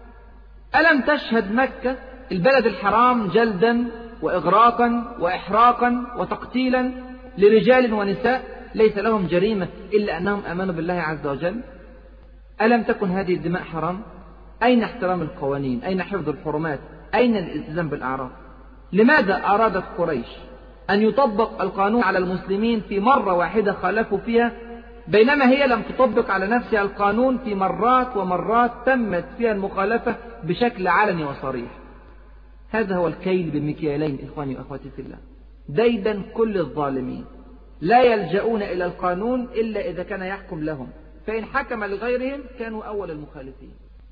Speaker 1: ألم تشهد مكة البلد الحرام جلدا وإغراقا وإحراقا وتقتيلا لرجال ونساء ليس لهم جريمة إلا أنهم آمنوا بالله عز وجل؟ ألم تكن هذه الدماء حرام؟ أين احترام القوانين؟ أين حفظ الحرمات؟ أين الالتزام بالأعراف؟ لماذا أرادت قريش أن يطبق القانون على المسلمين في مرة واحدة خالفوا فيها، بينما هي لم تطبق على نفسها القانون في مرات ومرات تمت فيها المخالفة بشكل علني وصريح؟ هذا هو الكيل بمكيالين إخواني وأخواتي في الله. ديدا كل الظالمين لا يلجؤون إلى القانون إلا إذا كان يحكم لهم، فإن حكم لغيرهم كانوا أول المخالفين.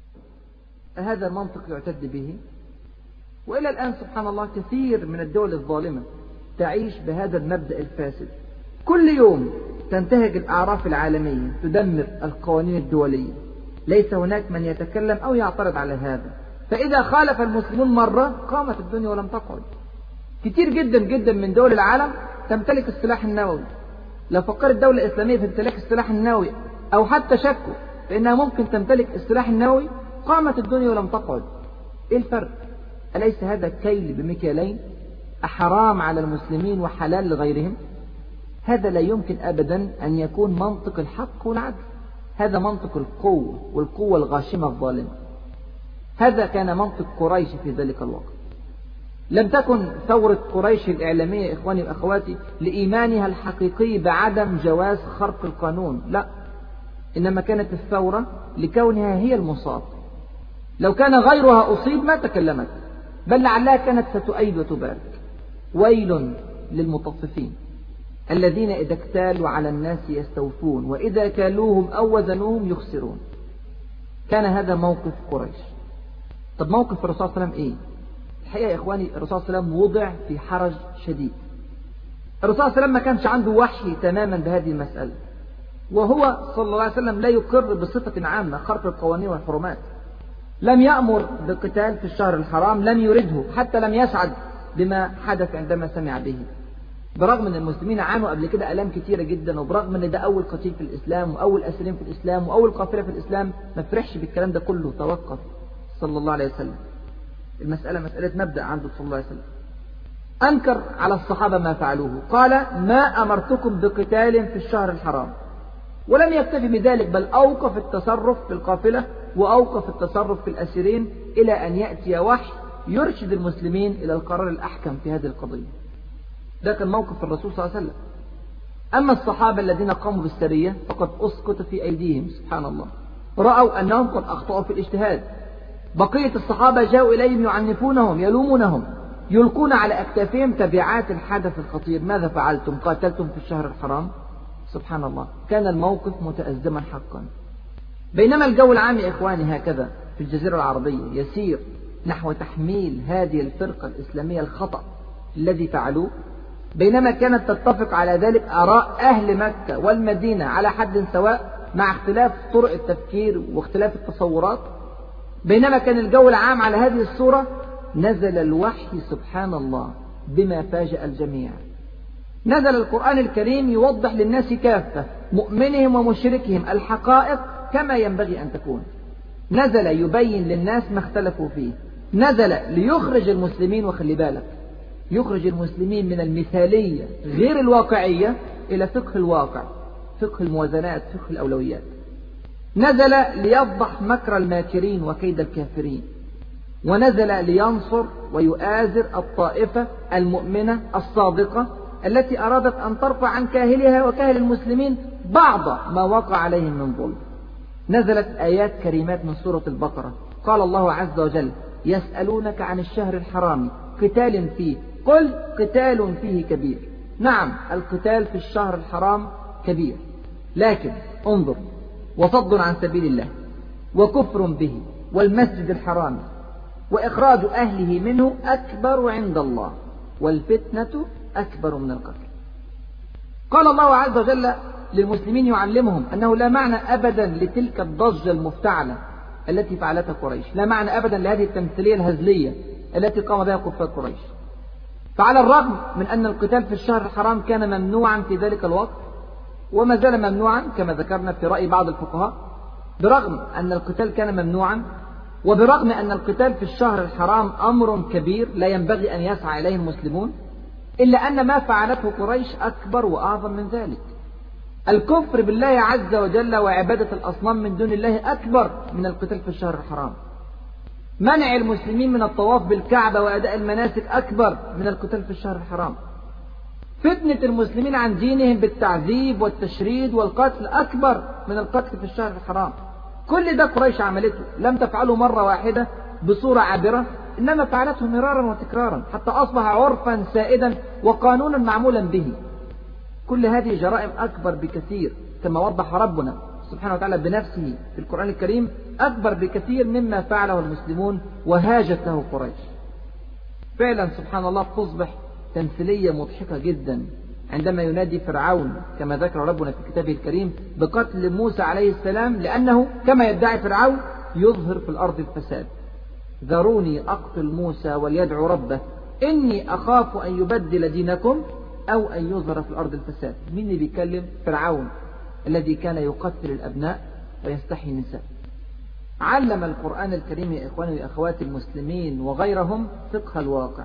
Speaker 1: هذا المنطق يعتد به، وإلى الآن سبحان الله كثير من الدول الظالمة تعيش بهذا المبدأ الفاسد. كل يوم تنتهج الأعراف العالمية تدمر القوانين الدولية، ليس هناك من يتكلم أو يعترض على هذا، فإذا خالف المسلمون مرة قامت الدنيا ولم تقعد. كتير جدا جدا من دول العالم تمتلك السلاح النووي، لو فكرت دولة إسلامية في امتلاك السلاح النووي أو حتى شكوا فإنها ممكن تمتلك السلاح النووي قامت الدنيا ولم تقعد. إيه الفرق؟ أليس هذا كيل بمكيالين؟ أحرام على المسلمين وحلال لغيرهم؟ هذا لا يمكن أبدا أن يكون منطق الحق والعدل، هذا منطق القوة والقوة الغاشمة الظالمة. هذا كان منطق قريش في ذلك الوقت. لم تكن ثورة قريش الإعلامية إخواني وأخواتي لإيمانها الحقيقي بعدم جواز خرق القانون، لا، إنما كانت الثورة لكونها هي المصاب. لو كان غيرها أصيب ما تكلمت، بل لعلها كانت ستؤيد وتبارك. ويل للمطففين الذين إذا اكتالوا على الناس يستوفون وإذا كالوهم أو وزنوهم يخسرون. كان هذا موقف قريش. طب موقف الرسول صلى الله عليه وسلم إيه؟ الحقيقة يا إخواني الرسول صلى الله عليه وسلم وضع في حرج شديد. الرسول صلى الله عليه وسلم ما كانش عنده وحي تماما بهذه المسألة، وهو صلى الله عليه وسلم لا يقر بصفة عامة خرق القوانين والحرمات. لم يأمر بالقتال في الشهر الحرام، لم يرده، حتى لم يسعد بما حدث عندما سمع به، برغم ان المسلمين عانوا قبل كده آلام كتيرة جدا، وبرغم ان ده أول قتيل في الإسلام وأول أسيرين في الإسلام وأول قافلة في الإسلام، ما فرحش بالكلام ده كله، توقف صلى الله عليه وسلم. المسألة مسألة مبدأ عنده صلى الله عليه وسلم. أنكر على الصحابة ما فعلوه، قال ما أمرتكم بقتال في الشهر الحرام، ولم يكتفي بذلك بل أوقف التصرف في القافلة وأوقف التصرف في الأسيرين إلى أن يأتي وحي يرشد المسلمين إلى القرار الأحكم في هذه القضية. ده كان موقف الرسول صلى الله عليه وسلم. أما الصحابة الذين قاموا بالسرية فقد أسقط في أيديهم سبحان الله، رأوا أنهم قد أخطأوا في الاجتهاد. بقية الصحابة جاءوا إليهم يعنفونهم يلومونهم، يلقون على أكتافهم تبعات الحدث الخطير. ماذا فعلتم؟ قاتلتم في الشهر الحرام؟ سبحان الله، كان الموقف متأزما حقا. بينما الجو العام يا إخواني هكذا في الجزيرة العربية يسير نحو تحميل هذه الفرقة الإسلامية الخطأ الذي فعلوه، بينما كانت تتفق على ذلك آراء أهل مكة والمدينة على حد سواء مع اختلاف طرق التفكير واختلاف التصورات، بينما كان الجو العام على هذه الصورة، نزل الوحي سبحان الله بما فاجأ الجميع. نزل القرآن الكريم يوضح للناس كافة مؤمنهم ومشركهم الحقائق كما ينبغي أن تكون. نزل يبين للناس ما اختلفوا فيه، نزل ليخرج المسلمين، وخلي بالك يخرج المسلمين من المثالية غير الواقعية إلى فقه الواقع، فقه الموازنات، فقه الأولويات. نزل ليفضح مكر الماكرين وكيد الكافرين، ونزل لينصر ويؤازر الطائفة المؤمنة الصادقة التي أرادت أن ترفع عن كاهلها وكاهل المسلمين بعض ما وقع عليهم من ظلم. نزلت آيات كريمات من سورة البقرة، قال الله عز وجل يسألونك عن الشهر الحرام قتال فيه قل قتال فيه كبير. نعم القتال في الشهر الحرام كبير، لكن انظر، وصد عن سبيل الله وكفر به والمسجد الحرام وإخراج أهله منه أكبر عند الله والفتنة أكبر من القتل. قال الله عز وجل للمسلمين يعلمهم أنه لا معنى أبدا لتلك الضجة المفتعلة التي فعلتها قريش، لا معنى أبدا لهذه التمثيلية الهزلية التي قام بها كفار قريش. فعلى الرغم من أن القتال في الشهر الحرام كان ممنوعا في ذلك الوقت وما زال ممنوعا كما ذكرنا في رأي بعض الفقهاء، برغم أن القتال كان ممنوعا وبرغم أن القتال في الشهر الحرام أمر كبير لا ينبغي أن يسعى إليه المسلمون، إلا أن ما فعلته قريش أكبر وأعظم من ذلك. الكفر بالله عز وجل وعبادة الأصنام من دون الله أكبر من القتال في الشهر الحرام. منع المسلمين من الطواف بالكعبة وأداء المناسك أكبر من القتال في الشهر الحرام. فتنة المسلمين عن دينهم بالتعذيب والتشريد والقتل أكبر من القتل في الشهر الحرام. كل ده قريش عملته، لم تفعله مرة واحدة بصورة عابرة، إنما فعلته مرارا وتكرارا حتى أصبح عرفا سائدا وقانونا معمولا به. كل هذه جرائم أكبر بكثير كما وضح ربنا سبحانه وتعالى بنفسه في القرآن الكريم أكبر بكثير مما فعله المسلمون وهاجت له قريش. فعلا سبحان الله تصبح تمثيلية مضحكة جدا عندما ينادي فرعون كما ذكر ربنا في كتابه الكريم بقتل موسى عليه السلام، لأنه كما يدعي فرعون يظهر في الأرض الفساد. ذروني أقتل موسى وليدعو ربه إني أخاف أن يبدل دينكم أو أن يظهر في الأرض الفساد. مين اللي بيكلم؟ فرعون الذي كان يقتل الأبناء ويستحيي النساء. علم القرآن الكريم يا إخواني وأخواتي المسلمين وغيرهم فقه الواقع.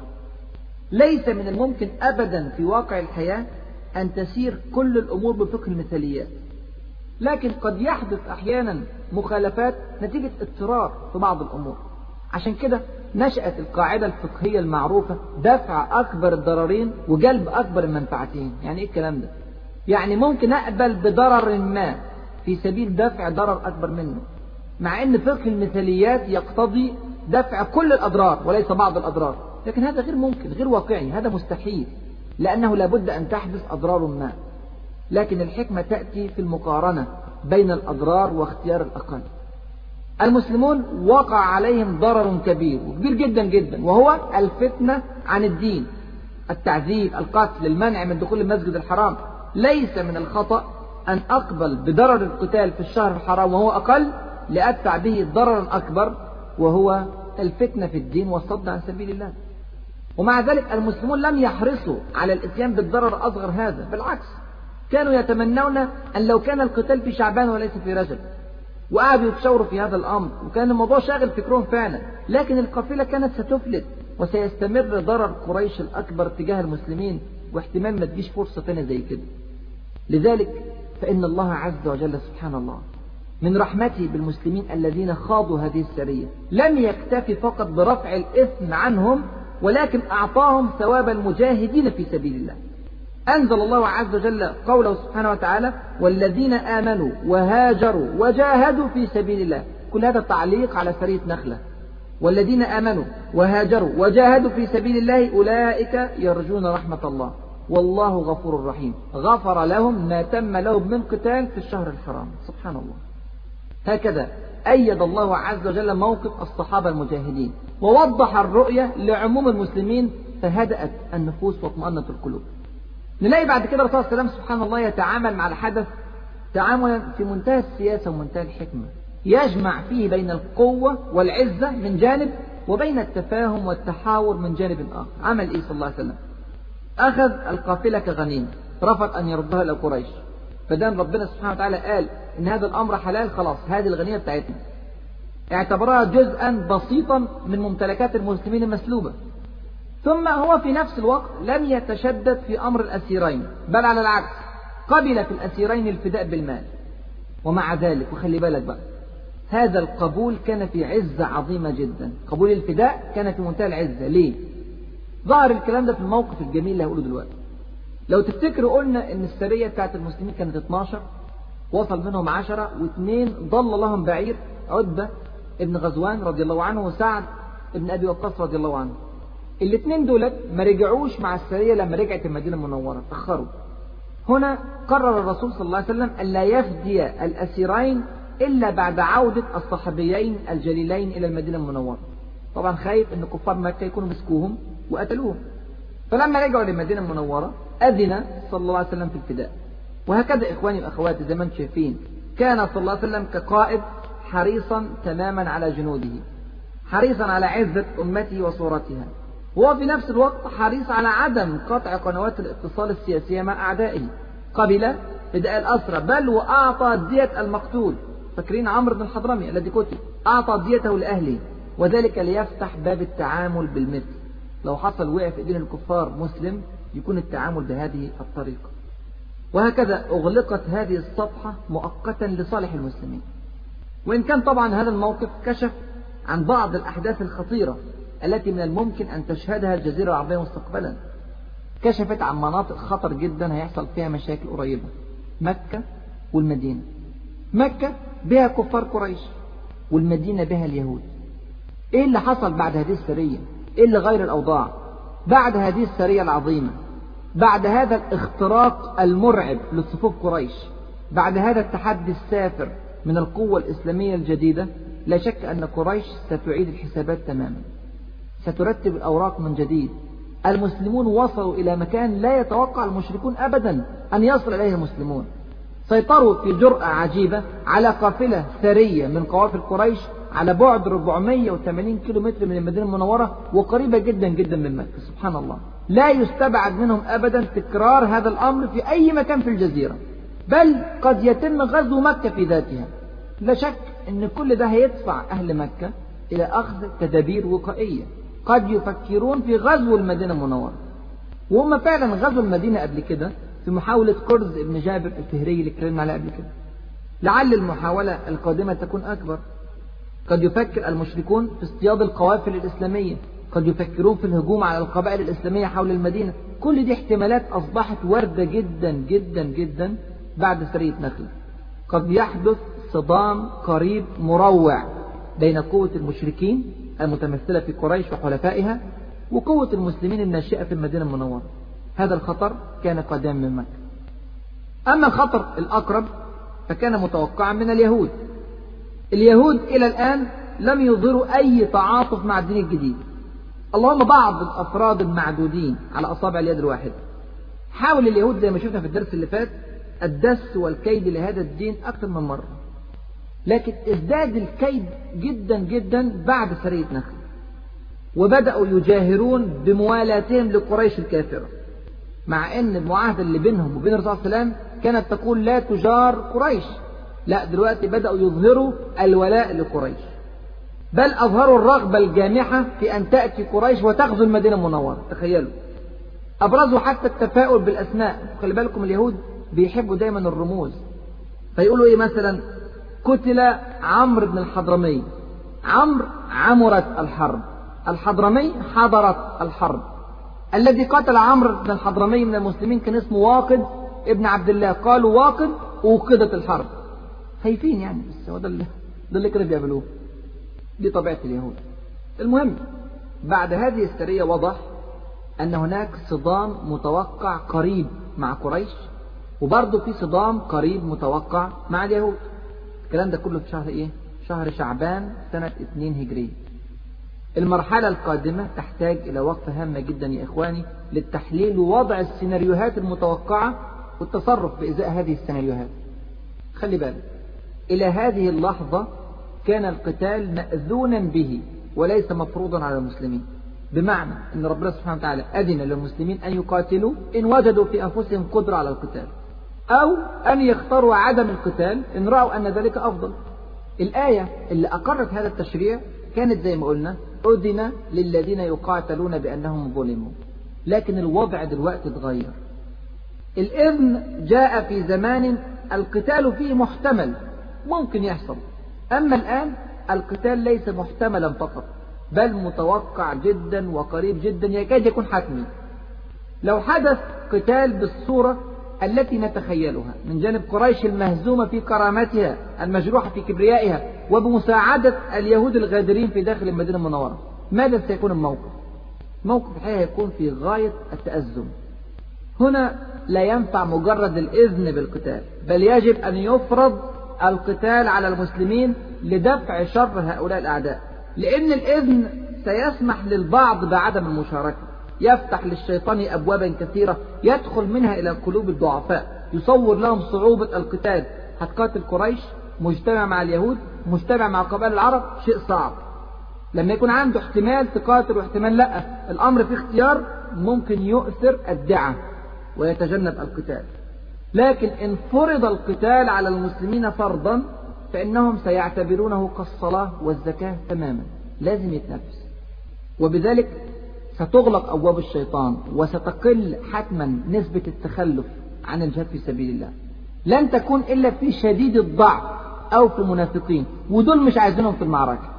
Speaker 1: ليس من الممكن أبدا في واقع الحياة أن تسير كل الأمور بفقه المثاليات، لكن قد يحدث أحيانا مخالفات نتيجة اضطرار في بعض الأمور. عشان كده نشأت القاعدة الفقهية المعروفة دفع أكبر الضررين وجلب أكبر المنفعتين. يعني إيه الكلام ده؟ يعني ممكن أقبل بضرر ما في سبيل دفع ضرر أكبر منه، مع أن فقه المثاليات يقتضي دفع كل الأضرار وليس بعض الأضرار، لكن هذا غير ممكن، غير واقعي، هذا مستحيل، لأنه لابد أن تحدث أضرار ما. لكن الحكمة تأتي في المقارنة بين الأضرار واختيار الأقل. المسلمون وقع عليهم ضرر كبير وكبير جدا جدا، وهو الفتنة عن الدين، التعذيب، القتل، المنع من دخول المسجد الحرام. ليس من الخطأ أن أقبل بضرر القتال في الشهر الحرام وهو أقل لأدفع به ضررا أكبر وهو الفتنة في الدين والصد عن سبيل الله. ومع ذلك المسلمون لم يحرصوا على الاتيان بالضرر الأصغر هذا، بالعكس كانوا يتمنون أن لو كان القتال في شعبان وليس في رجب، وقعدوا يتشاوروا في هذا الأمر، وكان الموضوع شاغل فكرهم فعلا، لكن القافلة كانت ستفلت وسيستمر ضرر قريش الأكبر تجاه المسلمين، واحتمال ما تجيش فرصة ثانية زي كده. لذلك فإن الله عز وجل سبحان الله من رحمته بالمسلمين الذين خاضوا هذه السرية لم يكتفي فقط برفع الإثم عنهم، ولكن أعطاهم ثواب المجاهدين في سبيل الله. أنزل الله عز وجل قوله سبحانه وتعالى: والذين آمنوا وهاجروا وجاهدوا في سبيل الله. كل هذا تعليق على سرية نخلة. والذين آمنوا وهاجروا وجاهدوا في سبيل الله أولئك يرجون رحمة الله والله غفور رحيم. غفر لهم ما تم لهم من قتال في الشهر الحرام. سبحان الله. هكذا أيد الله عز وجل موقف الصحابة المجاهدين، ووضح الرؤية لعموم المسلمين، فهدأت النفوس واطمأنت القلوب. نلاقي بعد كده الرسول صلى الله عليه وسلم سبحان الله يتعامل مع الحدث تعاملا في منتهى السياسة ومنتهى الحكمة، يجمع فيه بين القوة والعزة من جانب وبين التفاهم والتحاور من جانب آخر. عمل إيه صلى الله عليه وسلم؟ أخذ القافلة كغنيمة، رفض أن يردها إلى قريش، فدام ربنا سبحانه وتعالى قال إن هذا الأمر حلال، خلاص هذه الغنيمة بتاعتنا. اعتبرها جزءا بسيطا من ممتلكات المسلمين المسلوبة. ثم هو في نفس الوقت لم يتشدد في أمر الأسيرين، بل على العكس قبل في الأسيرين الفداء بالمال. ومع ذلك وخلي بالك بقى، هذا القبول كان في عزة عظيمة جدا. قبول الفداء كان في منتهى العزة. ليه؟ ظهر الكلام ده في الموقف الجميل اللي هقوله دلوقتي. لو تفتكروا قلنا ان السرية بتاعت المسلمين كانت اتناشر، وصل منهم عشرة، واثنين ضل لهم بعير، عتبة ابن غزوان رضي الله عنه وسعد ابن أبي وقاص رضي الله عنه. الاثنين دولت ما رجعوش مع السرية لما رجعت المدينة المنورة، تأخروا. هنا قرر الرسول صلى الله عليه وسلم أن لا يفدي الأسيرين إلا بعد عودة الصحابيين الجليلين إلى المدينة المنورة. طبعا خايف أن كفار مكة يكونوا مسكوهم وقتلوهم. فلما رجعوا للمدينة المنورة أذن صلى الله عليه وسلم في الفداء. وهكذا إخواني وأخواتي زي ما انتم شايفين، كان صلى الله عليه وسلم كقائد حريصا تماما على جنوده، حريصا على عزة أمته وصورتها، وهو في نفس الوقت حريص على عدم قطع قنوات الاتصال السياسية مع أعدائه. قبل فداء الأسرى، بل وأعطى دية المقتول. فاكرين عمرو بن الحضرمي الذي قتل؟ أعطى ديته لأهله، وذلك ليفتح باب التعامل بالمثل. لو حصل وقع في ايدين الكفار مسلم يكون التعامل بهذه الطريقة. وهكذا أغلقت هذه الصفحة مؤقتا لصالح المسلمين. وإن كان طبعا هذا الموقف كشف عن بعض الأحداث الخطيرة التي من الممكن أن تشهدها الجزيرة العربية مستقبلا. كشفت عن مناطق خطر جدا هيحصل فيها مشاكل قريبة. مكة والمدينة. مكة بها كفار قريش، والمدينة بها اليهود. إيه اللي حصل بعد هذه السرية؟ إيه اللي غير الأوضاع بعد هذه السرية العظيمة؟ بعد هذا الاختراق المرعب لصفوف قريش، بعد هذا التحدي السافر من القوة الإسلامية الجديدة، لا شك أن قريش ستعيد الحسابات تماما، سترتب الأوراق من جديد. المسلمون وصلوا إلى مكان لا يتوقع المشركون أبدا أن يصل إليه المسلمون. سيطروا في جرأة عجيبة على قافلة ثرية من قوافل قريش على بعد أربعمائة وثمانين كيلومتر من المدينة المنورة، وقريبة جدا جدا من مكة. سبحان الله، لا يستبعد منهم أبدا تكرار هذا الأمر في أي مكان في الجزيرة، بل قد يتم غزو مكة في ذاتها. لا شك أن كل ده هيدفع أهل مكة إلى أخذ تدابير وقائية. قد يفكرون في غزو المدينة المنورة، وهم فعلا غزوا المدينة قبل كده في محاولة كرز ابن جابر الفهري اللي اتكلمنا عليه قبل كده. لعل المحاولة القادمة تكون أكبر. قد يفكر المشركون في اصطياد القوافل الإسلامية، قد يفكرون في الهجوم على القبائل الإسلامية حول المدينة. كل دي احتمالات أصبحت واردة جدا جدا جدا بعد سرية نخل. قد يحدث صدام قريب مروع بين قوة المشركين المتمثلة في قريش وحلفائها وقوة المسلمين الناشئة في المدينة المنورة. هذا الخطر كان قادما من مكة. أما الخطر الأقرب فكان متوقعا من اليهود. اليهود إلى الآن لم يظهروا أي تعاطف مع الدين الجديد، اللهم بعض الأفراد المعدودين على أصابع اليد الواحدة. حاول اليهود زي ما شفنا في الدرس اللي فات الدس والكيد لهذا الدين أكثر من مرة، لكن ازداد الكيد جدا جدا بعد سرية نخل، وبدأوا يجاهرون بموالاتهم لقريش الكافرة، مع أن المعاهدة اللي بينهم وبين الرسول صلى الله عليه وسلم كانت تقول لا تجار قريش. لا، دلوقتي بدأوا يظهروا الولاء لقريش، بل أظهروا الرغبة الجامحة في أن تأتي قريش وتغزو المدينة المنورة. تخيلوا، أبرزوا حتى التفاؤل بالأسماء. خلي بالكم اليهود بيحبوا دايما الرموز، فيقولوا إيه مثلا: قتل عمرو بن الحضرمي. عمرو عمرت الحرب، الحضرمي حضرت الحرب. الذي قتل عمرو بن الحضرمي من المسلمين كان اسمه واقد ابن عبد الله، قالوا واقد وقدت الحرب. خايفين يعني، بس هو ده اللي, ده اللي كانوا بيعملوه. دي طبيعة اليهود. المهم، بعد هذه السرية وضح أن هناك صدام متوقع قريب مع قريش، وبرضه في صدام قريب متوقع مع اليهود. الكلام ده كله في شهر إيه؟ شهر شعبان سنة اثنين هجرية. المرحلة القادمة تحتاج إلى وقفة هامة جدا يا إخواني للتحليل ووضع السيناريوهات المتوقعة والتصرف بإزاء هذه السيناريوهات. خلي بالك، إلى هذه اللحظة كان القتال مأذونا به وليس مفروضا على المسلمين، بمعنى أن ربنا سبحانه وتعالى أذن للمسلمين أن يقاتلوا إن وجدوا في أنفسهم قدرة على القتال، أو أن يختاروا عدم القتال إن رأوا أن ذلك أفضل. الآية اللي أقرت هذا التشريع كانت زي ما قلنا: أذن للذين يقاتلون بأنهم ظلموا. لكن الوضع دلوقتي اتغير. الإذن جاء في زمان القتال فيه محتمل، ممكن يحصل. أما الآن القتال ليس محتملا فقط، بل متوقع جدا وقريب جدا، يكاد يكون حتمي. لو حدث قتال بالصورة التي نتخيلها من جانب قريش المهزومة في كرامتها المجروحة في كبريائها وبمساعدة اليهود الغادرين في داخل المدينة المنورة، ماذا سيكون الموقف؟ موقف الحقيقة يكون في غاية التأزم. هنا لا ينفع مجرد الإذن بالقتال، بل يجب أن يفرض القتال على المسلمين لدفع شر هؤلاء الأعداء، لأن الإذن سيسمح للبعض بعدم المشاركة، يفتح للشيطان أبوابا كثيرة يدخل منها إلى قلوب الضعفاء، يصور لهم صعوبة القتال. هتقاتل قريش مجتمع مع اليهود، مجتمع مع قبائل العرب، شيء صعب. لما يكون عنده احتمال تقاتل واحتمال لا، الأمر في اختيار، ممكن يؤثر الدعة ويتجنب القتال. لكن إن فرض القتال على المسلمين فرضا فإنهم سيعتبرونه كالصلاة والزكاة تماما، لازم يتنفس. وبذلك ستغلق أبواب الشيطان، وستقل حتما نسبة التخلف عن الجهاد في سبيل الله. لن تكون إلا في شديد الضعف أو في منافقين، ودول مش عايزينهم في المعركة.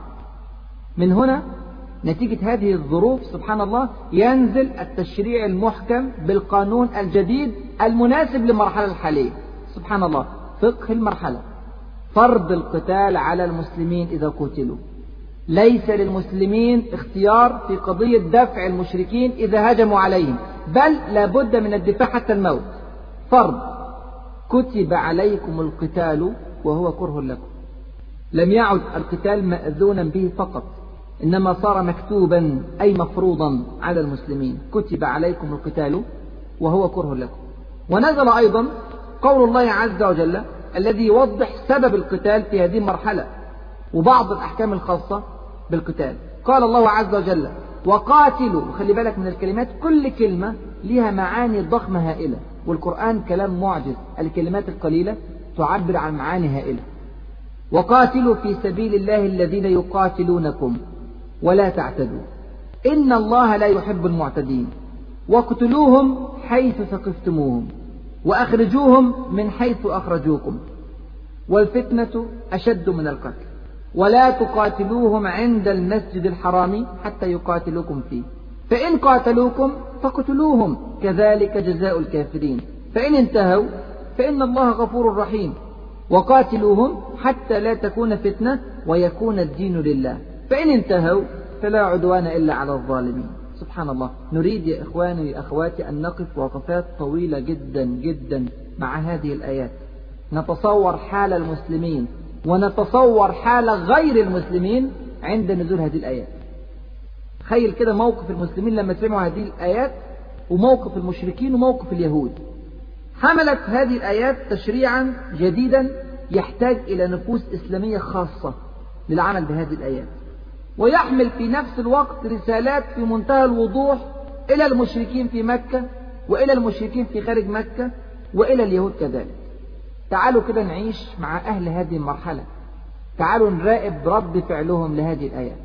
Speaker 1: من هنا نتيجة هذه الظروف سبحان الله ينزل التشريع المحكم بالقانون الجديد المناسب للمرحلة الحالية. سبحان الله، فقه المرحلة: فرض القتال على المسلمين إذا قتلوا. ليس للمسلمين اختيار في قضية دفع المشركين إذا هجموا عليهم، بل لابد من الدفاع حتى الموت. فرض. كتب عليكم القتال وهو كره لكم. لم يعد القتال مأذونا به فقط، إنما صار مكتوبا أي مفروضا على المسلمين. كتب عليكم القتال وهو كره لكم. ونزل أيضا قول الله عز وجل الذي يوضح سبب القتال في هذه المرحلة وبعض الأحكام الخاصة بالقتال. قال الله عز وجل وقاتلوا. خلي بالك من الكلمات، كل كلمة لها معاني ضخمة هائلة، والقرآن كلام معجز، الكلمات القليلة تعبر عن معاني هائلة. وقاتلوا في سبيل الله الذين يقاتلونكم ولا تعتدوا إن الله لا يحب المعتدين. واقتلوهم حيث ثقفتموهم وأخرجوهم من حيث أخرجوكم والفتنة أشد من القتل ولا تقاتلوهم عند المسجد الحرام حتى يقاتلوكم فيه فإن قاتلوكم فاقتلوهم كذلك جزاء الكافرين فإن انتهوا فإن الله غفور رحيم. وقاتلوهم حتى لا تكون فتنة ويكون الدين لله فإن انتهوا فلا عدوان إلا على الظالمين. سبحان الله. نريد يا إخواني يا أخواتي أن نقف وقفات طويلة جدا جدا مع هذه الآيات، نتصور حال المسلمين ونتصور حال غير المسلمين عند نزول هذه الآيات. تخيل كده موقف المسلمين لما سمعوا هذه الآيات، وموقف المشركين وموقف اليهود. حملت هذه الآيات تشريعا جديدا يحتاج إلى نفوس إسلامية خاصة للعمل بهذه الآيات، ويحمل في نفس الوقت رسالات في منتهى الوضوح إلى المشركين في مكة وإلى المشركين في خارج مكة وإلى اليهود كذلك. تعالوا كده نعيش مع أهل هذه المرحلة، تعالوا نراقب رد فعلهم لهذه الآيات.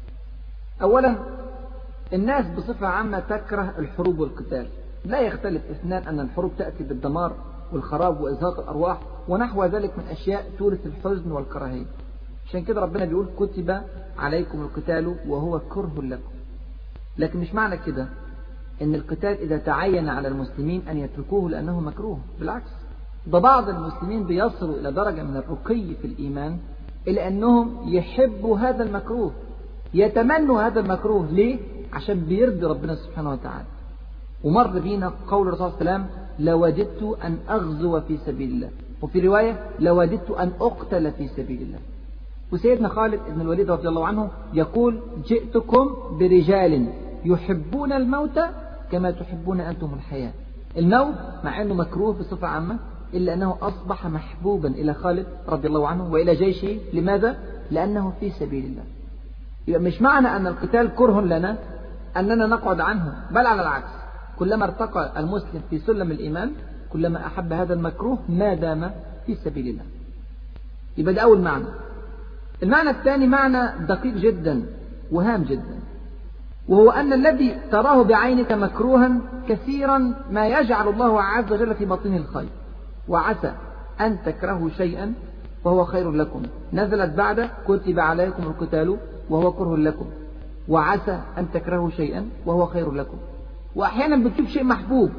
Speaker 1: أولا، الناس بصفة عامة تكره الحروب والقتال، لا يختلف اثنان أن الحروب تأتي بالدمار والخراب وإزهاق الأرواح ونحو ذلك من أشياء تورث الحزن والكراهية. عشان كده ربنا بيقول كتب عليكم القتال وهو كره لكم. لكن مش معنى كده ان القتال اذا تعين على المسلمين ان يتركوه لانه مكروه، بالعكس، ده بعض المسلمين بيصلوا الى درجة من الرقي في الايمان الى انهم يحبوا هذا المكروه، يتمنوا هذا المكروه. ليه؟ عشان بيرضي ربنا سبحانه وتعالى. ومر بينا قول الرسول صلى الله عليه وسلم لوددت ان اغزو في سبيل الله، وفي رواية لوددت ان اقتل في سبيل الله. وسيدنا خالد بن الوليد رضي الله عنه يقول جئتكم برجال يحبون الموت كما تحبون أنتم الحياة. الموت مع أنه مكروه بصفة عامة إلا أنه أصبح محبوبا إلى خالد رضي الله عنه وإلى جيشه. لماذا؟ لأنه في سبيل الله. يبقى مش معنى أن القتال كره لنا أننا نقعد عنه، بل على العكس، كلما ارتقى المسلم في سلم الإيمان كلما أحب هذا المكروه ما دام في سبيل الله. يبقى ده أول معنى. المعنى الثاني معنى دقيق جدا وهام جدا، وهو أن الذي تراه بعينك مكروها كثيرا ما يجعل الله عز وجل في باطنه الخير. وعسى أن تكرهوا شيئا وهو خير لكم. نزلت بعد كتب عليكم القتال وهو كره لكم، وعسى أن تكرهوا شيئا وهو خير لكم. وأحيانا بتشوف شيء محبوب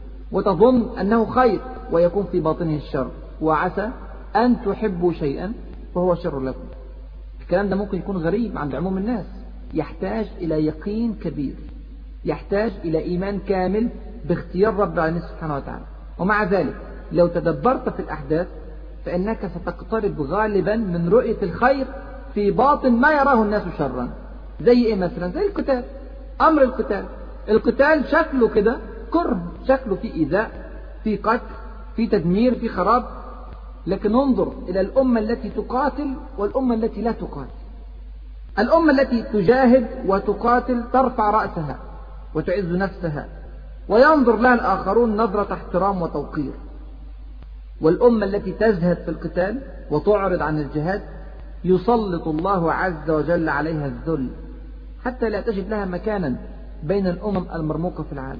Speaker 1: وتظن أنه خير ويكون في باطنه الشر. وعسى أن تحبوا شيئا وهو شر لكم. الكلام ده ممكن يكون غريب عند عموم الناس، يحتاج إلى يقين كبير، يحتاج إلى إيمان كامل باختيار رب العالمين سبحانه وتعالى. ومع ذلك لو تدبرت في الأحداث فإنك ستقترب غالبا من رؤية الخير في باطن ما يراه الناس شرا. زي إيه مثلا؟ زي القتال. أمر القتال، القتال شكله كده كره، شكله في إيذاء، في قتل، في تدمير، في خراب. لكن انظر إلى الأمة التي تقاتل والأمة التي لا تقاتل. الأمة التي تجاهد وتقاتل ترفع رأسها وتعز نفسها وينظر لها الآخرون نظرة احترام وتوقير. والأمة التي تزهد في القتال وتعرض عن الجهاد يسلط الله عز وجل عليها الذل حتى لا تجد لها مكانا بين الأمم المرموقة في العالم.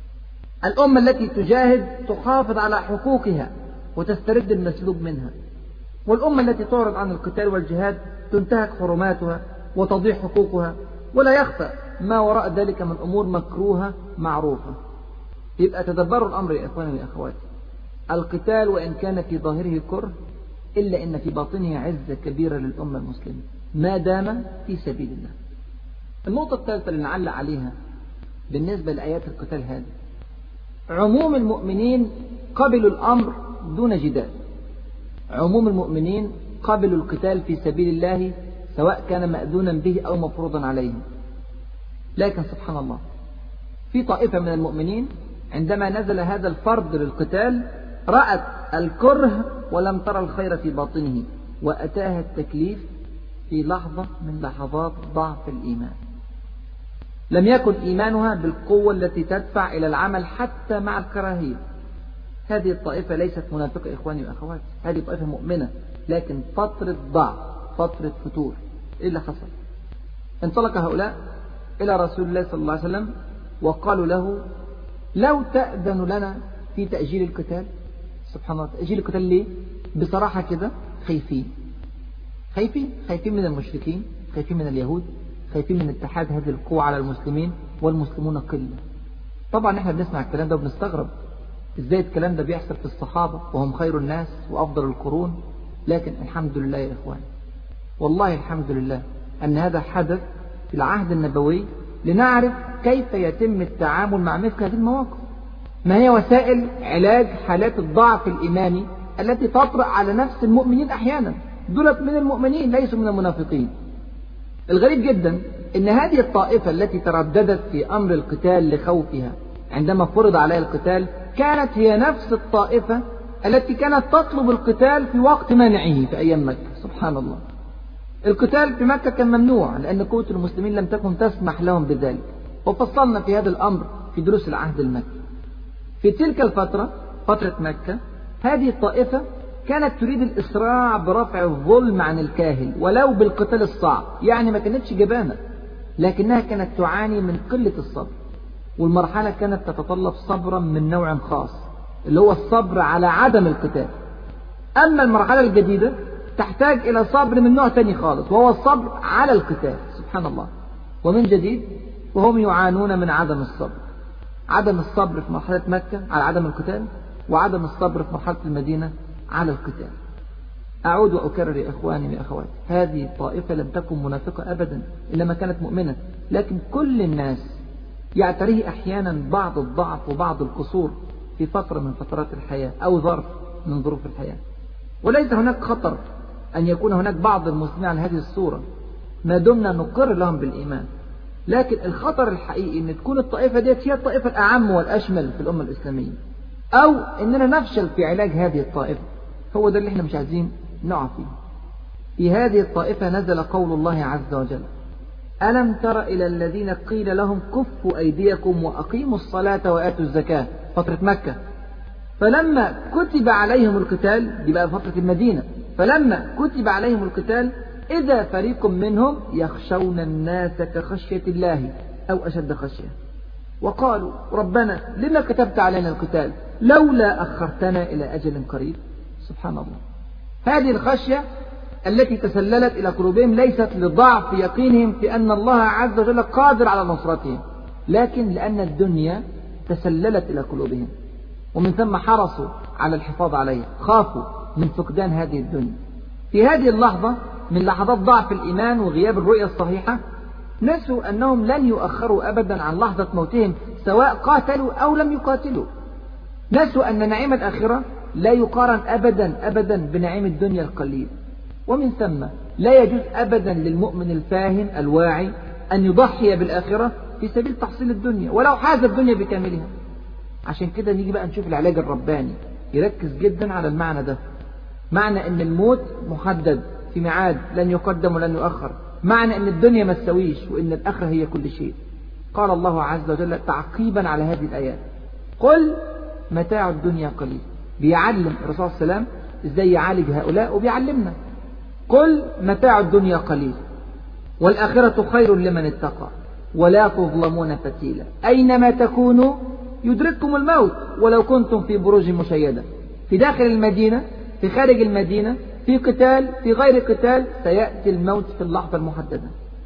Speaker 1: الأمة التي تجاهد تحافظ على حقوقها وتسترد المسلوب منها، والأمة التي تعرض عن القتال والجهاد تنتهك حرماتها وتضيع حقوقها، ولا يخفى ما وراء ذلك من أمور مكروهة معروفة. يبقى تدبروا الأمر يا إخواني وأخواتي. القتال وإن كان في ظاهره كره إلا إن في باطنه عزة كبيرة للأمة المسلمة ما دام في سبيل الله. النقطة الثالثة اللي نعلق عليها بالنسبة لآيات القتال هذه، عموم المؤمنين قبلوا الأمر دون جدال. عموم المؤمنين قبلوا القتال في سبيل الله سواء كان مأذونا به أو مفروضا عليهم. لكن سبحان الله، في طائفة من المؤمنين عندما نزل هذا الفرض للقتال رأت الكره ولم ترى الخير في باطنه، وأتاها التكليف في لحظة من لحظات ضعف الإيمان. لم يكن إيمانها بالقوة التي تدفع إلى العمل حتى مع الكراهية. هذه الطائفة ليست منافقة إخواني وأخواتي، هذه طائفة مؤمنة، لكن فترة ضعف، فترة فتور. إيه اللي حصل؟ انطلق هؤلاء إلى رسول الله صلى الله عليه وسلم وقالوا له لو تأذن لنا في تأجيل القتال. سبحان الله، تأجيل القتال ليه؟ بصراحة كده خايفين خايفين خايفين من المشركين، خايفين من اليهود، خايفين من اتحاد هذه القوة على المسلمين، والمسلمون قلة. طبعا احنا بنسمع الكلام ده وبنستغرب ازاي الكلام ده بيحصل في الصحابة وهم خير الناس وأفضل القرون. لكن الحمد لله يا إخوان، والله الحمد لله أن هذا حدث في العهد النبوي لنعرف كيف يتم التعامل مع مثل هذه المواقف. ما هي وسائل علاج حالات الضعف الإيماني التي تطرأ على نفس المؤمنين أحيانا. دولت من المؤمنين ليسوا من المنافقين. الغريب جدا أن هذه الطائفة التي ترددت في أمر القتال لخوفها عندما فرض عليها القتال كانت هي نفس الطائفة التي كانت تطلب القتال في وقت منعه في أيام مكة. سبحان الله، القتال في مكة كان ممنوع لأن قوة المسلمين لم تكن تسمح لهم بذلك، وفصلنا في هذا الأمر في دروس العهد المكي. في تلك الفترة، فترة مكة، هذه الطائفة كانت تريد الإسراع برفع الظلم عن الكاهل ولو بالقتال الصعب، يعني ما كانتش جبانة، لكنها كانت تعاني من قلة الصبر. والمرحلة كانت تتطلب صبرا من نوع خاص اللي هو الصبر على عدم القتال. أما المرحلة الجديدة تحتاج إلى صبر من نوع تاني خالص، وهو الصبر على القتال. سبحان الله، ومن جديد وهم يعانون من عدم الصبر. عدم الصبر في مرحلة مكة على عدم القتال، وعدم الصبر في مرحلة المدينة على القتال. أعود وأكرر يا إخواني وأخواتي، هذه الطائفة لم تكن منافقة أبدا، إنما كانت مؤمنة. لكن كل الناس يعتريه أحيانا بعض الضعف وبعض القصور في فترة من فترات الحياة أو ظرف من ظروف الحياة. وليس هناك خطر أن يكون هناك بعض المسلمين على هذه الصورة ما دمنا نقر لهم بالإيمان. لكن الخطر الحقيقي أن تكون الطائفة دي هي الطائفة الأعم والأشمل في الأمة الإسلامية، أو أننا نفشل في علاج هذه الطائفة. هو ده اللي احنا مش عايزين نقع فيه. في هذه الطائفة نزل قول الله عز وجل: ألم تر إلى الذين قيل لهم كفوا أيديكم وأقيموا الصلاة وآتوا الزكاة. فترة مكة. فلما كتب عليهم القتال، دي بقى فترة المدينة، فلما كتب عليهم القتال إذا فريق منهم يخشون الناس كخشية الله أو أشد خشية، وقالوا ربنا لما كتبت علينا القتال لولا أخرتنا إلى أجل قريب. سبحان الله، هذه الخشية التي تسللت إلى قلوبهم ليست لضعف يقينهم في أن الله عز وجل قادر على نصرتهم، لكن لأن الدنيا تسللت إلى قلوبهم، ومن ثم حرصوا على الحفاظ عليها، خافوا من فقدان هذه الدنيا. في هذه اللحظة من لحظات ضعف الإيمان وغياب الرؤية الصحيحة نسوا أنهم لن يؤخروا أبدا عن لحظة موتهم سواء قاتلوا أو لم يقاتلوا. نسوا أن نعيم الآخرة لا يقارن أبدا أبدا بنعيم الدنيا القليل. ومن ثم لا يجوز أبدا للمؤمن الفاهم الواعي أن يضحي بالآخرة في سبيل تحصيل الدنيا ولو حاز الدنيا بكاملها. عشان كده نيجي بقى نشوف العلاج الرباني يركز جدا على المعنى ده، معنى أن الموت محدد في ميعاد لن يقدم ولن يؤخر، معنى أن الدنيا ما تسويش وأن الآخرة هي كل شيء. قال الله عز وجل تعقيبا على هذه الآيات: قل متاع الدنيا قليل. بيعلم الرسول صلى الله عليه وسلم ازاي يعالج هؤلاء وبيعلمنا: قل متاع الدنيا قليل والآخرة خير لمن اتقى ولا تظلمون فتيلا أينما تكونوا يدرككم الموت ولو كنتم في بروج مشيدة. في داخل المدينة، في خارج المدينة، في قتال، في غير قتال، سيأتي الموت في اللحظة المحددة.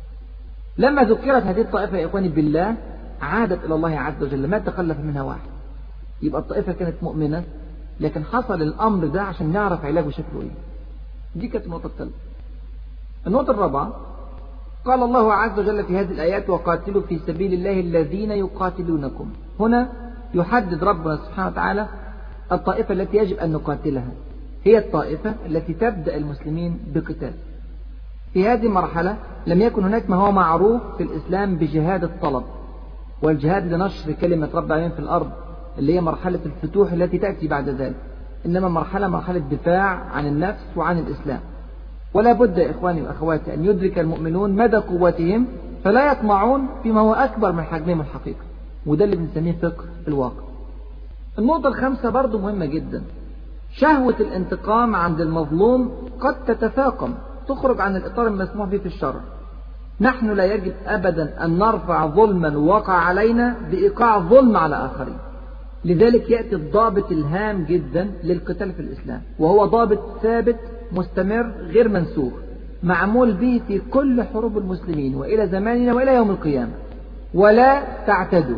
Speaker 1: لما ذكرت هذه الطائفة يا إخواني بالله عادت إلى الله عز وجل، ما تخلف منها واحد. يبقى الطائفة كانت مؤمنة، لكن حصل الأمر ده عشان نعرف علاجه شكله إيه. دي كانت النقطة الثالثة. النقطة الرابعة: قال الله عز وجل في هذه الآيات: وقاتلوا في سبيل الله الذين يقاتلونكم. هنا يحدد ربنا سبحانه وتعالى الطائفة التي يجب أن نقاتلها هي الطائفة التي تبدأ المسلمين بقتال. في هذه المرحلة لم يكن هناك ما هو معروف في الإسلام بجهاد الطلب والجهاد لنشر كلمة رب العالمين في الأرض، اللي هي مرحلة الفتوح التي تأتي بعد ذلك، إنما مرحلة مرحلة دفاع عن النفس وعن الإسلام. ولا بد يا إخواني وأخواتي أن يدرك المؤمنون مدى قوتهم فلا يطمعون فيما هو أكبر من حجمهم الحقيقي، وده اللي بنسميه فقه الواقع. النقطة الخامسة برضو مهمة جدا، شهوة الانتقام عند المظلوم قد تتفاقم تخرج عن الإطار المسموح به في الشرع. نحن لا يجب أبدا أن نرفع ظلما وقع علينا بإيقاع ظلم على آخرين. لذلك يأتي الضابط الهام جدا للقتال في الإسلام، وهو ضابط ثابت مستمر غير منسوخ معمول به في كل حروب المسلمين وإلى زماننا وإلى يوم القيامة: ولا تعتدوا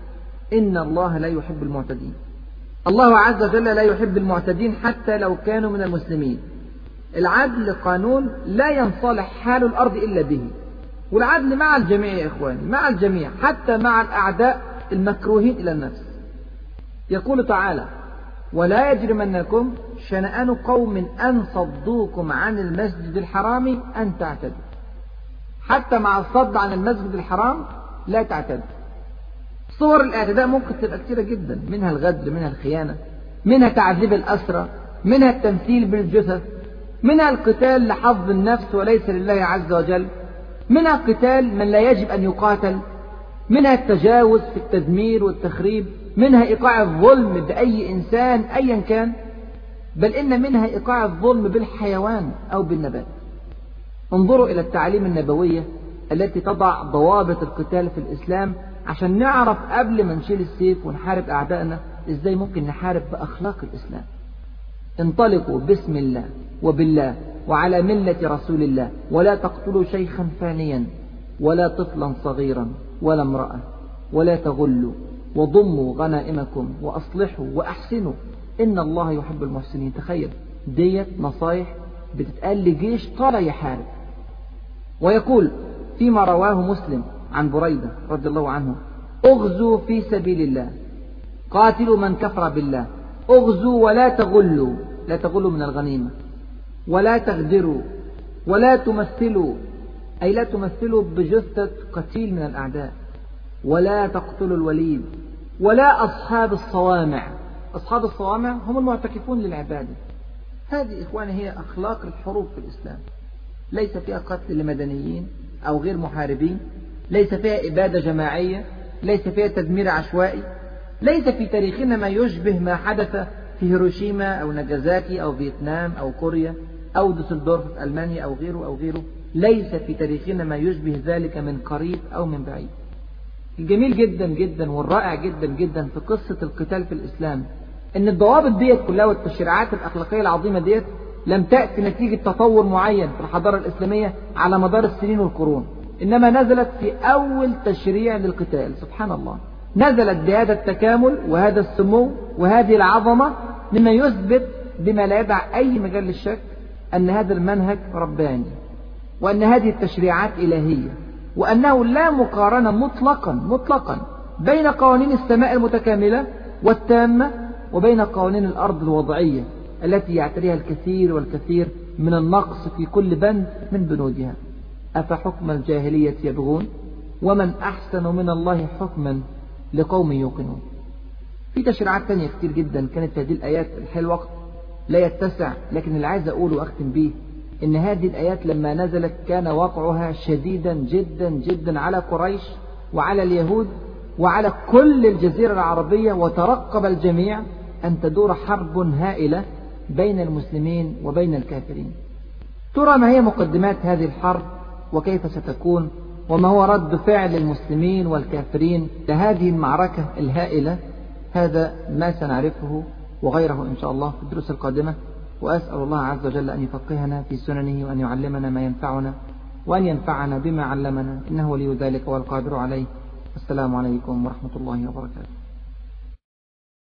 Speaker 1: إن الله لا يحب المعتدين. الله عز وجل لا يحب المعتدين حتى لو كانوا من المسلمين. العدل قانون لا ينصلح حال الأرض إلا به، والعدل مع الجميع يا إخواني، مع الجميع حتى مع الأعداء المكروهين إلى النفس. يقول تعالى: ولا يجرمنكم شنآن قوم أن صدوكم عن المسجد الحرام أن تعتدوا. حتى مع الصد عن المسجد الحرام لا تعتدوا. صور الاعتداء ممكن تبقى كثيرة جدا، منها الغدر، منها الخيانة، منها تعذيب الأسرى، منها التمثيل بالجثث، منها القتال لحظ النفس وليس لله عز وجل، منها قتال من لا يجب أن يقاتل، منها التجاوز في التدمير والتخريب، منها إيقاع الظلم بأي إنسان أيا كان، بل إن منها إيقاع الظلم بالحيوان أو بالنبات. انظروا إلى التعاليم النبوية التي تضع ضوابط القتال في الإسلام عشان نعرف قبل ما نشيل السيف ونحارب أعدائنا إزاي ممكن نحارب بأخلاق الإسلام. انطلقوا بسم الله وبالله وعلى ملة رسول الله، ولا تقتلوا شيخا فانيا ولا طفلا صغيرا ولا امرأة، ولا تغلوا، وضموا غنائمكم وأصلحوا وأحسنوا إن الله يحب المحسنين. تخيل ديت نصايح بتتقال لجيش طالع يحارب. ويقول فيما رواه مسلم عن بريدة رضي الله عنه: اغزوا في سبيل الله، قاتلوا من كفر بالله، اغزوا ولا تغلوا، لا تغلوا من الغنيمة، ولا تغدروا، ولا تمثلوا، أي لا تمثلوا بجثة قتيل من الأعداء، ولا تقتلوا الوليد، ولا أصحاب الصوامع. أصحاب الصوامع هم المعتكفون للعبادة. هذه إخواني هي أخلاق الحروب في الإسلام. ليس فيها قتل لمدنيين أو غير محاربين، ليس فيها إبادة جماعية، ليس فيها تدمير عشوائي، ليس في تاريخنا ما يشبه ما حدث في هيروشيما أو ناجازاكي أو فيتنام أو كوريا أو دوسلدورف في ألمانيا أو غيره أو غيره. ليس في تاريخنا ما يشبه ذلك من قريب أو من بعيد. الجميل جدا جدا والرائع جدا جدا في قصة القتال في الإسلام إن الضوابط ديت كلها والتشريعات الأخلاقية العظيمة ديت لم تأتي نتيجة تطور معين في الحضارة الإسلامية على مدار السنين والقرون، إنما نزلت في أول تشريع للقتال. سبحان الله، نزلت بهذا التكامل وهذا السمو وهذه العظمة مما يثبت بما لا يدع أي مجال للشك أن هذا المنهج رباني، وأن هذه التشريعات إلهية، وأنه لا مقارنة مطلقا مطلقا بين قوانين السماء المتكاملة والتامة وبين قوانين الأرض الوضعية التي يعتريها الكثير والكثير من النقص في كل بند من بنودها. أفحكم الجاهلية يبغون ومن أحسن من الله حكما لقوم يوقنون. في تشريعات تانية كتير جدا كانت هذه الآيات. الحين الوقت لا يتسع، لكن اللي عايز أقوله وأختم به إن هذه الآيات لما نزلت كان واقعها شديدا جدا جدا على قريش وعلى اليهود وعلى كل الجزيرة العربية، وترقب الجميع أن تدور حرب هائلة بين المسلمين وبين الكافرين. ترى ما هي مقدمات هذه الحرب وكيف ستكون، وما هو رد فعل المسلمين والكافرين لهذه المعركة الهائلة؟ هذا ما سنعرفه وغيره إن شاء الله في الدروس القادمة. وأسأل الله عز وجل أن يفقهنا في سننه وأن يعلمنا ما ينفعنا وأن ينفعنا بما علمنا، إنه ولي ذلك والقادر عليه. السلام عليكم ورحمة الله وبركاته.